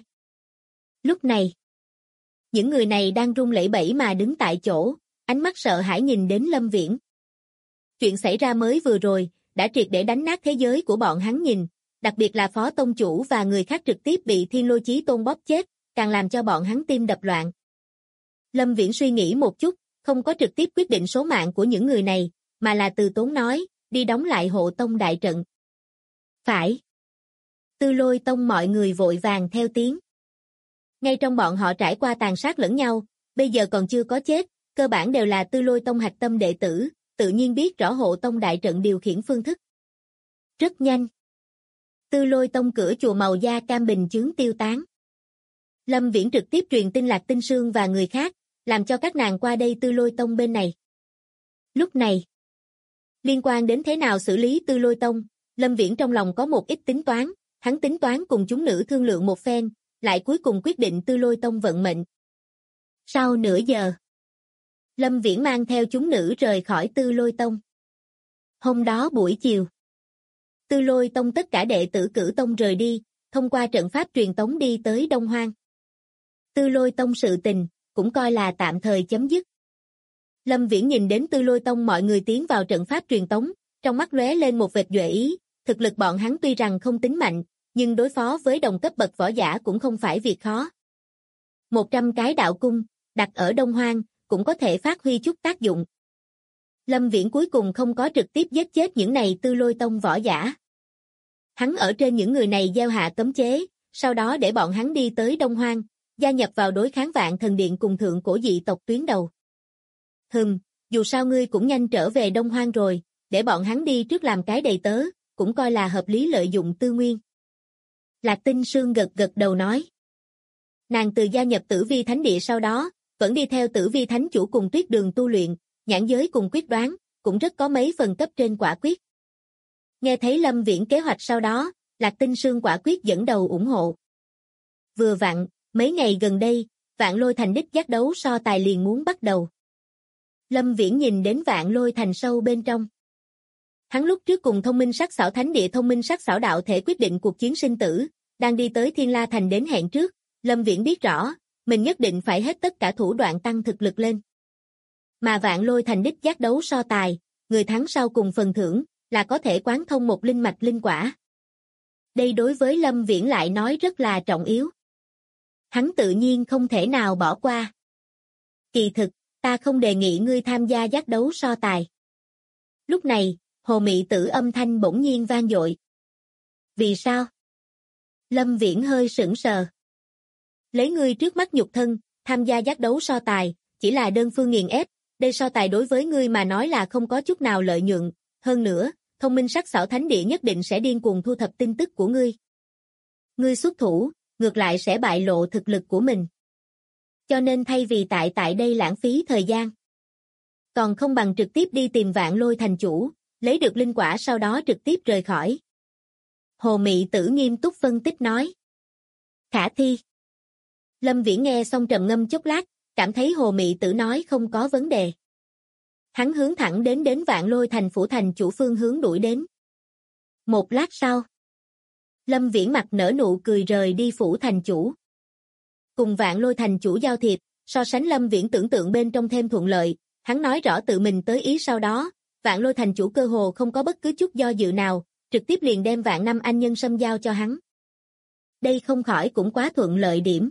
Lúc này, những người này đang run lẩy bẩy mà đứng tại chỗ, ánh mắt sợ hãi nhìn đến Lâm Viễn. Chuyện xảy ra mới vừa rồi, đã triệt để đánh nát thế giới của bọn hắn nhìn, đặc biệt là Phó Tông Chủ và người khác trực tiếp bị Thiên Lôi Chí Tôn bóp chết, càng làm cho bọn hắn tim đập loạn. Lâm Viễn suy nghĩ một chút, không có trực tiếp quyết định số mạng của những người này, mà là từ tốn nói, đi đóng lại hộ tông đại trận. Phải. Tư Lôi Tông mọi người vội vàng theo tiếng. Ngay trong bọn họ trải qua tàn sát lẫn nhau, bây giờ còn chưa có chết, cơ bản đều là Tư Lôi Tông hạch tâm đệ tử, tự nhiên biết rõ hộ tông đại trận điều khiển phương thức. Rất nhanh. Tư Lôi Tông cửa chùa màu da cam bình chướng tiêu tán. Lâm Viễn trực tiếp truyền tin Lạc Tinh Sương và người khác, làm cho các nàng qua đây Tư Lôi Tông bên này. Lúc này, liên quan đến thế nào xử lý Tư Lôi Tông, Lâm Viễn trong lòng có một ít tính toán, hắn tính toán cùng chúng nữ thương lượng một phen, lại cuối cùng quyết định Tư Lôi Tông vận mệnh. Sau nửa giờ, Lâm Viễn mang theo chúng nữ rời khỏi Tư Lôi Tông. Hôm đó buổi chiều, Tư Lôi Tông tất cả đệ tử cử tông rời đi, thông qua trận pháp truyền tống đi tới Đông Hoang. Tư Lôi Tông sự tình, cũng coi là tạm thời chấm dứt. Lâm Viễn nhìn đến Tư Lôi Tông mọi người tiến vào trận pháp truyền tống, trong mắt lóe lên một vệt duệ ý, thực lực bọn hắn tuy rằng không tính mạnh, nhưng đối phó với đồng cấp bậc võ giả cũng không phải việc khó. 100 cái đạo cung, đặt ở Đông Hoang, cũng có thể phát huy chút tác dụng. Lâm Viễn cuối cùng không có trực tiếp giết chết những này Tư Lôi Tông võ giả. Hắn ở trên những người này gieo hạ cấm chế, sau đó để bọn hắn đi tới Đông Hoang, gia nhập vào đối kháng Vạn Thần Điện cùng thượng cổ dị tộc tuyến đầu. Dù sao ngươi cũng nhanh trở về Đông Hoang rồi, để bọn hắn đi trước làm cái đầy tớ, cũng coi là hợp lý lợi dụng tư nguyên. Lạc Tinh Sương gật gật đầu nói. Nàng từ gia nhập Tử Vi Thánh Địa sau đó, vẫn đi theo Tử Vi Thánh Chủ cùng Tuyết Đường tu luyện, nhãn giới cùng quyết đoán, cũng rất có mấy phần cấp trên quả quyết. Nghe thấy Lâm Viễn kế hoạch sau đó, Lạc Tinh Sương quả quyết dẫn đầu ủng hộ. Vừa vặn, mấy ngày gần đây, Vạn Lôi Thành đích giác đấu so tài liền muốn bắt đầu. Lâm Viễn nhìn đến Vạn Lôi Thành sâu bên trong. Hắn lúc trước cùng Thông Minh Sắc Xảo Thánh Địa Thông Minh Sắc Xảo Đạo thể quyết định cuộc chiến sinh tử, đang đi tới Thiên La Thành đến hẹn trước, Lâm Viễn biết rõ, mình nhất định phải hết tất cả thủ đoạn tăng thực lực lên. Mà Vạn Lôi Thành đích giác đấu so tài, người thắng sau cùng phần thưởng, là có thể quán thông một linh mạch linh quả. Đây đối với Lâm Viễn lại nói rất là trọng yếu. Hắn tự nhiên không thể nào bỏ qua. Kỳ thực, ta không đề nghị ngươi tham gia giác đấu so tài. Lúc này, Hồ Mị Tử âm thanh bỗng nhiên vang dội. Vì sao? Lâm Viễn hơi sững sờ. Lấy ngươi trước mắt nhục thân, tham gia giác đấu so tài, chỉ là đơn phương nghiền ép, đây so tài đối với ngươi mà nói là không có chút nào lợi nhuận, hơn nữa, Thông Minh Sắc Xảo Thánh Địa nhất định sẽ điên cuồng thu thập tin tức của ngươi. Ngươi xuất thủ, ngược lại sẽ bại lộ thực lực của mình. Cho nên thay vì tại đây lãng phí thời gian, còn không bằng trực tiếp đi tìm Vạn Lôi Thành chủ, lấy được linh quả sau đó trực tiếp rời khỏi. Hồ Mị Tử nghiêm túc phân tích nói. Khả thi. Lâm Viễn nghe xong trầm ngâm chốc lát, cảm thấy Hồ Mị Tử nói không có vấn đề. Hắn hướng thẳng đến Vạn Lôi Thành phủ thành chủ phương hướng đuổi đến. Một lát sau, Lâm Viễn mặt nở nụ cười rời đi phủ thành chủ. Cùng Vạn Lôi Thành chủ giao thiệp, so sánh Lâm Viễn tưởng tượng bên trong thêm thuận lợi, hắn nói rõ tự mình tới ý sau đó, Vạn Lôi Thành chủ cơ hồ không có bất cứ chút do dự nào, trực tiếp liền đem Vạn Năm Anh Nhân Sâm giao cho hắn. Đây không khỏi cũng quá thuận lợi điểm.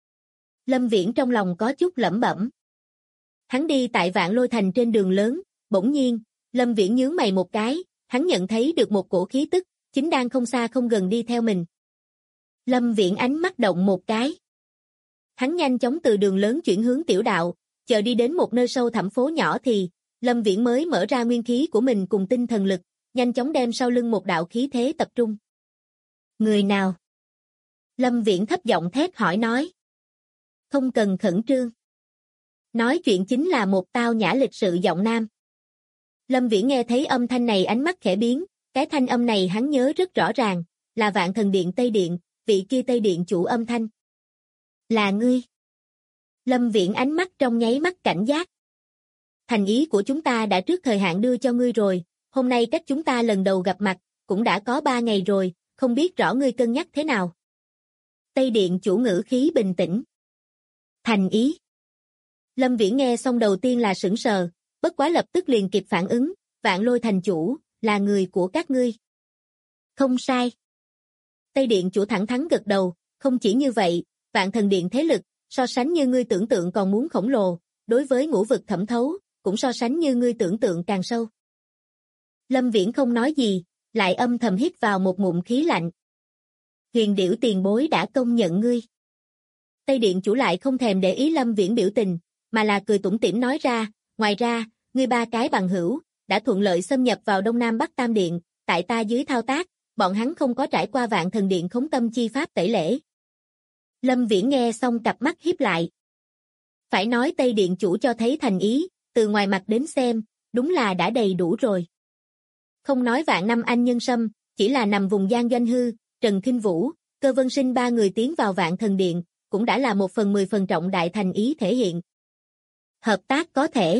Lâm Viễn trong lòng có chút lẩm bẩm. Hắn đi tại Vạn Lôi Thành trên đường lớn, bỗng nhiên, Lâm Viễn nhướng mày một cái, hắn nhận thấy được một cổ khí tức, chính đang không xa không gần đi theo mình. Lâm Viễn ánh mắt động một cái. Hắn nhanh chóng từ đường lớn chuyển hướng tiểu đạo, chờ đi đến một nơi sâu thẳm phố nhỏ thì, Lâm Viễn mới mở ra nguyên khí của mình cùng tinh thần lực, nhanh chóng đem sau lưng một đạo khí thế tập trung. Người nào? Lâm Viễn thấp giọng thét hỏi nói. Không cần khẩn trương. Nói chuyện chính là một tao nhã lịch sự giọng nam. Lâm Viễn nghe thấy âm thanh này ánh mắt khẽ biến, cái thanh âm này hắn nhớ rất rõ ràng, là Vạn Thần Điện Tây Điện, vị kia Tây Điện chủ âm thanh. Là ngươi. Lâm Viễn ánh mắt trong nháy mắt cảnh giác. Thành ý của chúng ta đã trước thời hạn đưa cho ngươi rồi, hôm nay cách chúng ta lần đầu gặp mặt, cũng đã có 3 ngày rồi, không biết rõ ngươi cân nhắc thế nào. Tây Điện chủ ngữ khí bình tĩnh. Thành ý. Lâm Viễn nghe xong đầu tiên là sững sờ, bất quá lập tức liền kịp phản ứng, Vạn Lôi thành chủ, là người của các ngươi. Không sai. Tây Điện chủ thẳng thắn gật đầu, không chỉ như vậy, Vạn Thần Điện thế lực, so sánh như ngươi tưởng tượng còn muốn khổng lồ, đối với ngũ vực thẩm thấu, cũng so sánh như ngươi tưởng tượng càng sâu. Lâm Viễn không nói gì, lại âm thầm hít vào một ngụm khí lạnh. Huyền Điểu tiền bối đã công nhận ngươi. Tây Điện chủ lại không thèm để ý Lâm Viễn biểu tình, mà là cười tủm tỉm nói ra, ngoài ra, ngươi 3 cái bằng hữu, đã thuận lợi xâm nhập vào Đông Nam Bắc Tam Điện, tại ta dưới thao tác, bọn hắn không có trải qua Vạn Thần Điện khống tâm chi pháp tẩy lễ. Lâm Viễn nghe xong cặp mắt híp lại. Phải nói Tây Điện chủ cho thấy thành ý, từ ngoài mặt đến xem, đúng là đã đầy đủ rồi. Không nói Vạn Năm Anh Nhân Sâm, chỉ là nằm vùng Giang Doanh Hư, Trần Kinh Vũ, Cơ Vân Sinh 3 người tiến vào Vạn Thần Điện, cũng đã là 1/10 trọng đại thành ý thể hiện. Hợp tác có thể.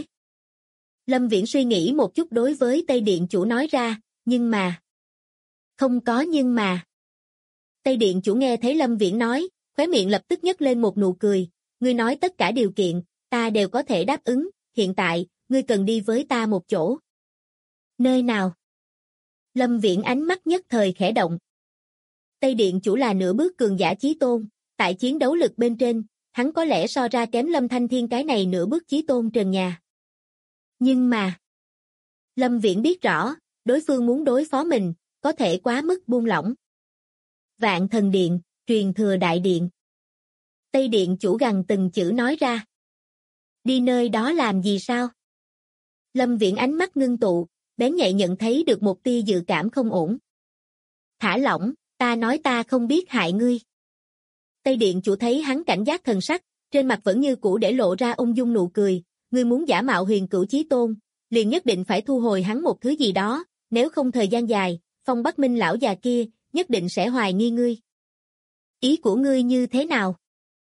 Lâm Viễn suy nghĩ một chút đối với Tây Điện chủ nói ra, nhưng mà. Không có nhưng mà. Tây Điện chủ nghe thấy Lâm Viễn nói, khóe miệng lập tức nhếch lên một nụ cười, ngươi nói tất cả điều kiện, ta đều có thể đáp ứng, hiện tại, ngươi cần đi với ta một chỗ. Nơi nào? Lâm Viễn ánh mắt nhất thời khẽ động. Tây Điện chủ là nửa bước cường giả chí tôn, tại chiến đấu lực bên trên, hắn có lẽ so ra kém Lâm Thanh Thiên cái này nửa bước chí tôn trần nhà. Nhưng mà, Lâm Viễn biết rõ, đối phương muốn đối phó mình, có thể quá mức buông lỏng. Vạn Thần Điện, truyền thừa đại điện. Tây Điện chủ gằn từng chữ nói ra. Đi nơi đó làm gì sao? Lâm Viễn ánh mắt ngưng tụ, bén nhạy nhận thấy được một tia dự cảm không ổn. Thả lỏng, ta nói ta không biết hại ngươi. Tây Điện chủ thấy hắn cảnh giác thần sắc, trên mặt vẫn như cũ để lộ ra ung dung nụ cười, ngươi muốn giả mạo Huyền Cửu Chí Tôn, liền nhất định phải thu hồi hắn một thứ gì đó, nếu không thời gian dài, Phong Bắc Minh lão già kia, nhất định sẽ hoài nghi ngươi. Ý của ngươi như thế nào?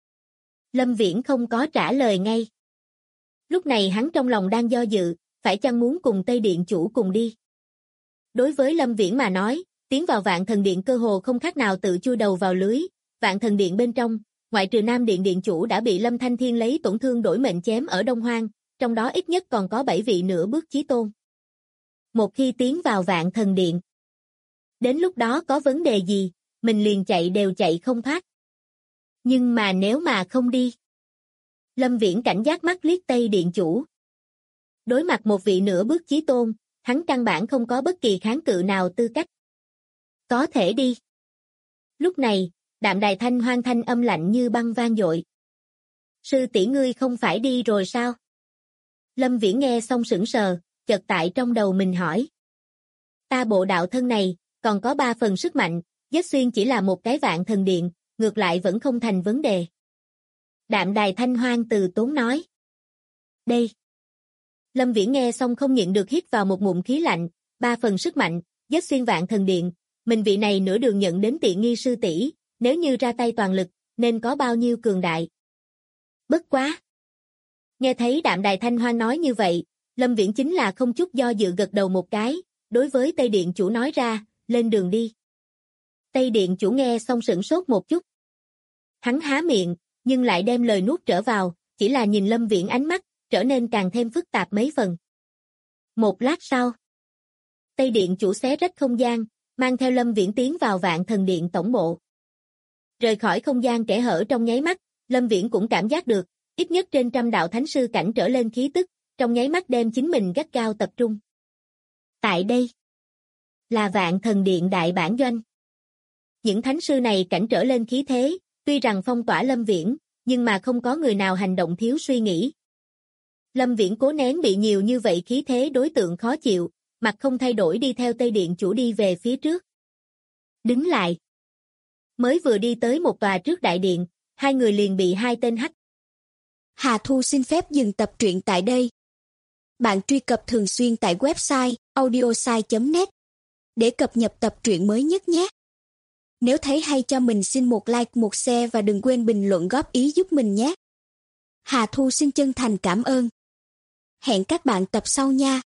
Lâm Viễn không có trả lời ngay. Lúc này hắn trong lòng đang do dự, phải chăng muốn cùng Tây Điện chủ cùng đi. Đối với Lâm Viễn mà nói, tiến vào Vạn Thần Điện cơ hồ không khác nào tự chui đầu vào lưới, Vạn Thần Điện bên trong, ngoại trừ Nam Điện điện chủ đã bị Lâm Thanh Thiên lấy tổn thương đổi mệnh chém ở Đông Hoang, trong đó ít nhất còn có 7 vị nửa bước chí tôn. Một khi tiến vào Vạn Thần Điện, đến lúc đó có vấn đề gì, mình liền chạy đều chạy không thoát. Nhưng mà nếu mà không đi. Lâm Viễn cảnh giác mắt liếc Tây Điện chủ. Đối mặt một vị nửa bước chí tôn, hắn căn bản không có bất kỳ kháng cự nào tư cách. Có thể đi. Lúc này, Đạm Đài Thanh Hoang thanh âm lạnh như băng vang dội. Sư tỷ ngươi không phải đi rồi sao? Lâm Viễn nghe xong sững sờ, chợt tại trong đầu mình hỏi. Ta bộ đạo thân này, còn có 3 phần sức mạnh, giết xuyên chỉ là một cái Vạn Thần Điện, ngược lại vẫn không thành vấn đề. Đạm Đài Thanh Hoang từ tốn nói. Đây. Lâm Viễn nghe xong không nhịn được hít vào một ngụm khí lạnh, 3 phần sức mạnh, giết xuyên Vạn Thần Điện, mình vị này nửa đường nhận đến tiện nghi sư tỷ, nếu như ra tay toàn lực, nên có bao nhiêu cường đại. Bất quá. Nghe thấy Đạm Đài Thanh Hoang nói như vậy, Lâm Viễn chính là không chút do dự gật đầu một cái, đối với Tây Điện chủ nói ra, lên đường đi. Tây Điện chủ nghe xong sửng sốt một chút. Hắn há miệng, nhưng lại đem lời nuốt trở vào, chỉ là nhìn Lâm Viễn ánh mắt, trở nên càng thêm phức tạp mấy phần. Một lát sau, Tây Điện chủ xé rách không gian, mang theo Lâm Viễn tiến vào Vạn Thần Điện tổng bộ. Rời khỏi không gian kẽ hở trong nháy mắt, Lâm Viễn cũng cảm giác được, ít nhất trên 100 đạo thánh sư cảnh trở lên khí tức, trong nháy mắt đem chính mình gắt gao tập trung. Tại đây, là Vạn Thần Điện đại bản doanh. Những thánh sư này cảnh trở lên khí thế, tuy rằng phong tỏa Lâm Viễn, nhưng mà không có người nào hành động thiếu suy nghĩ. Lâm Viễn cố nén bị nhiều như vậy khí thế đối tượng khó chịu, mặt không thay đổi đi theo Tây Điện chủ đi về phía trước. Đứng lại. Mới vừa đi tới một tòa trước đại điện, hai người liền bị hai tên hắc. Hà Thu xin phép dừng tập truyện tại đây. Bạn truy cập thường xuyên tại website audiosai.net để cập nhật tập truyện mới nhất nhé. Nếu thấy hay cho mình xin một like, một share và đừng quên bình luận góp ý giúp mình nhé. Hà Thu xin chân thành cảm ơn. Hẹn các bạn tập sau nha.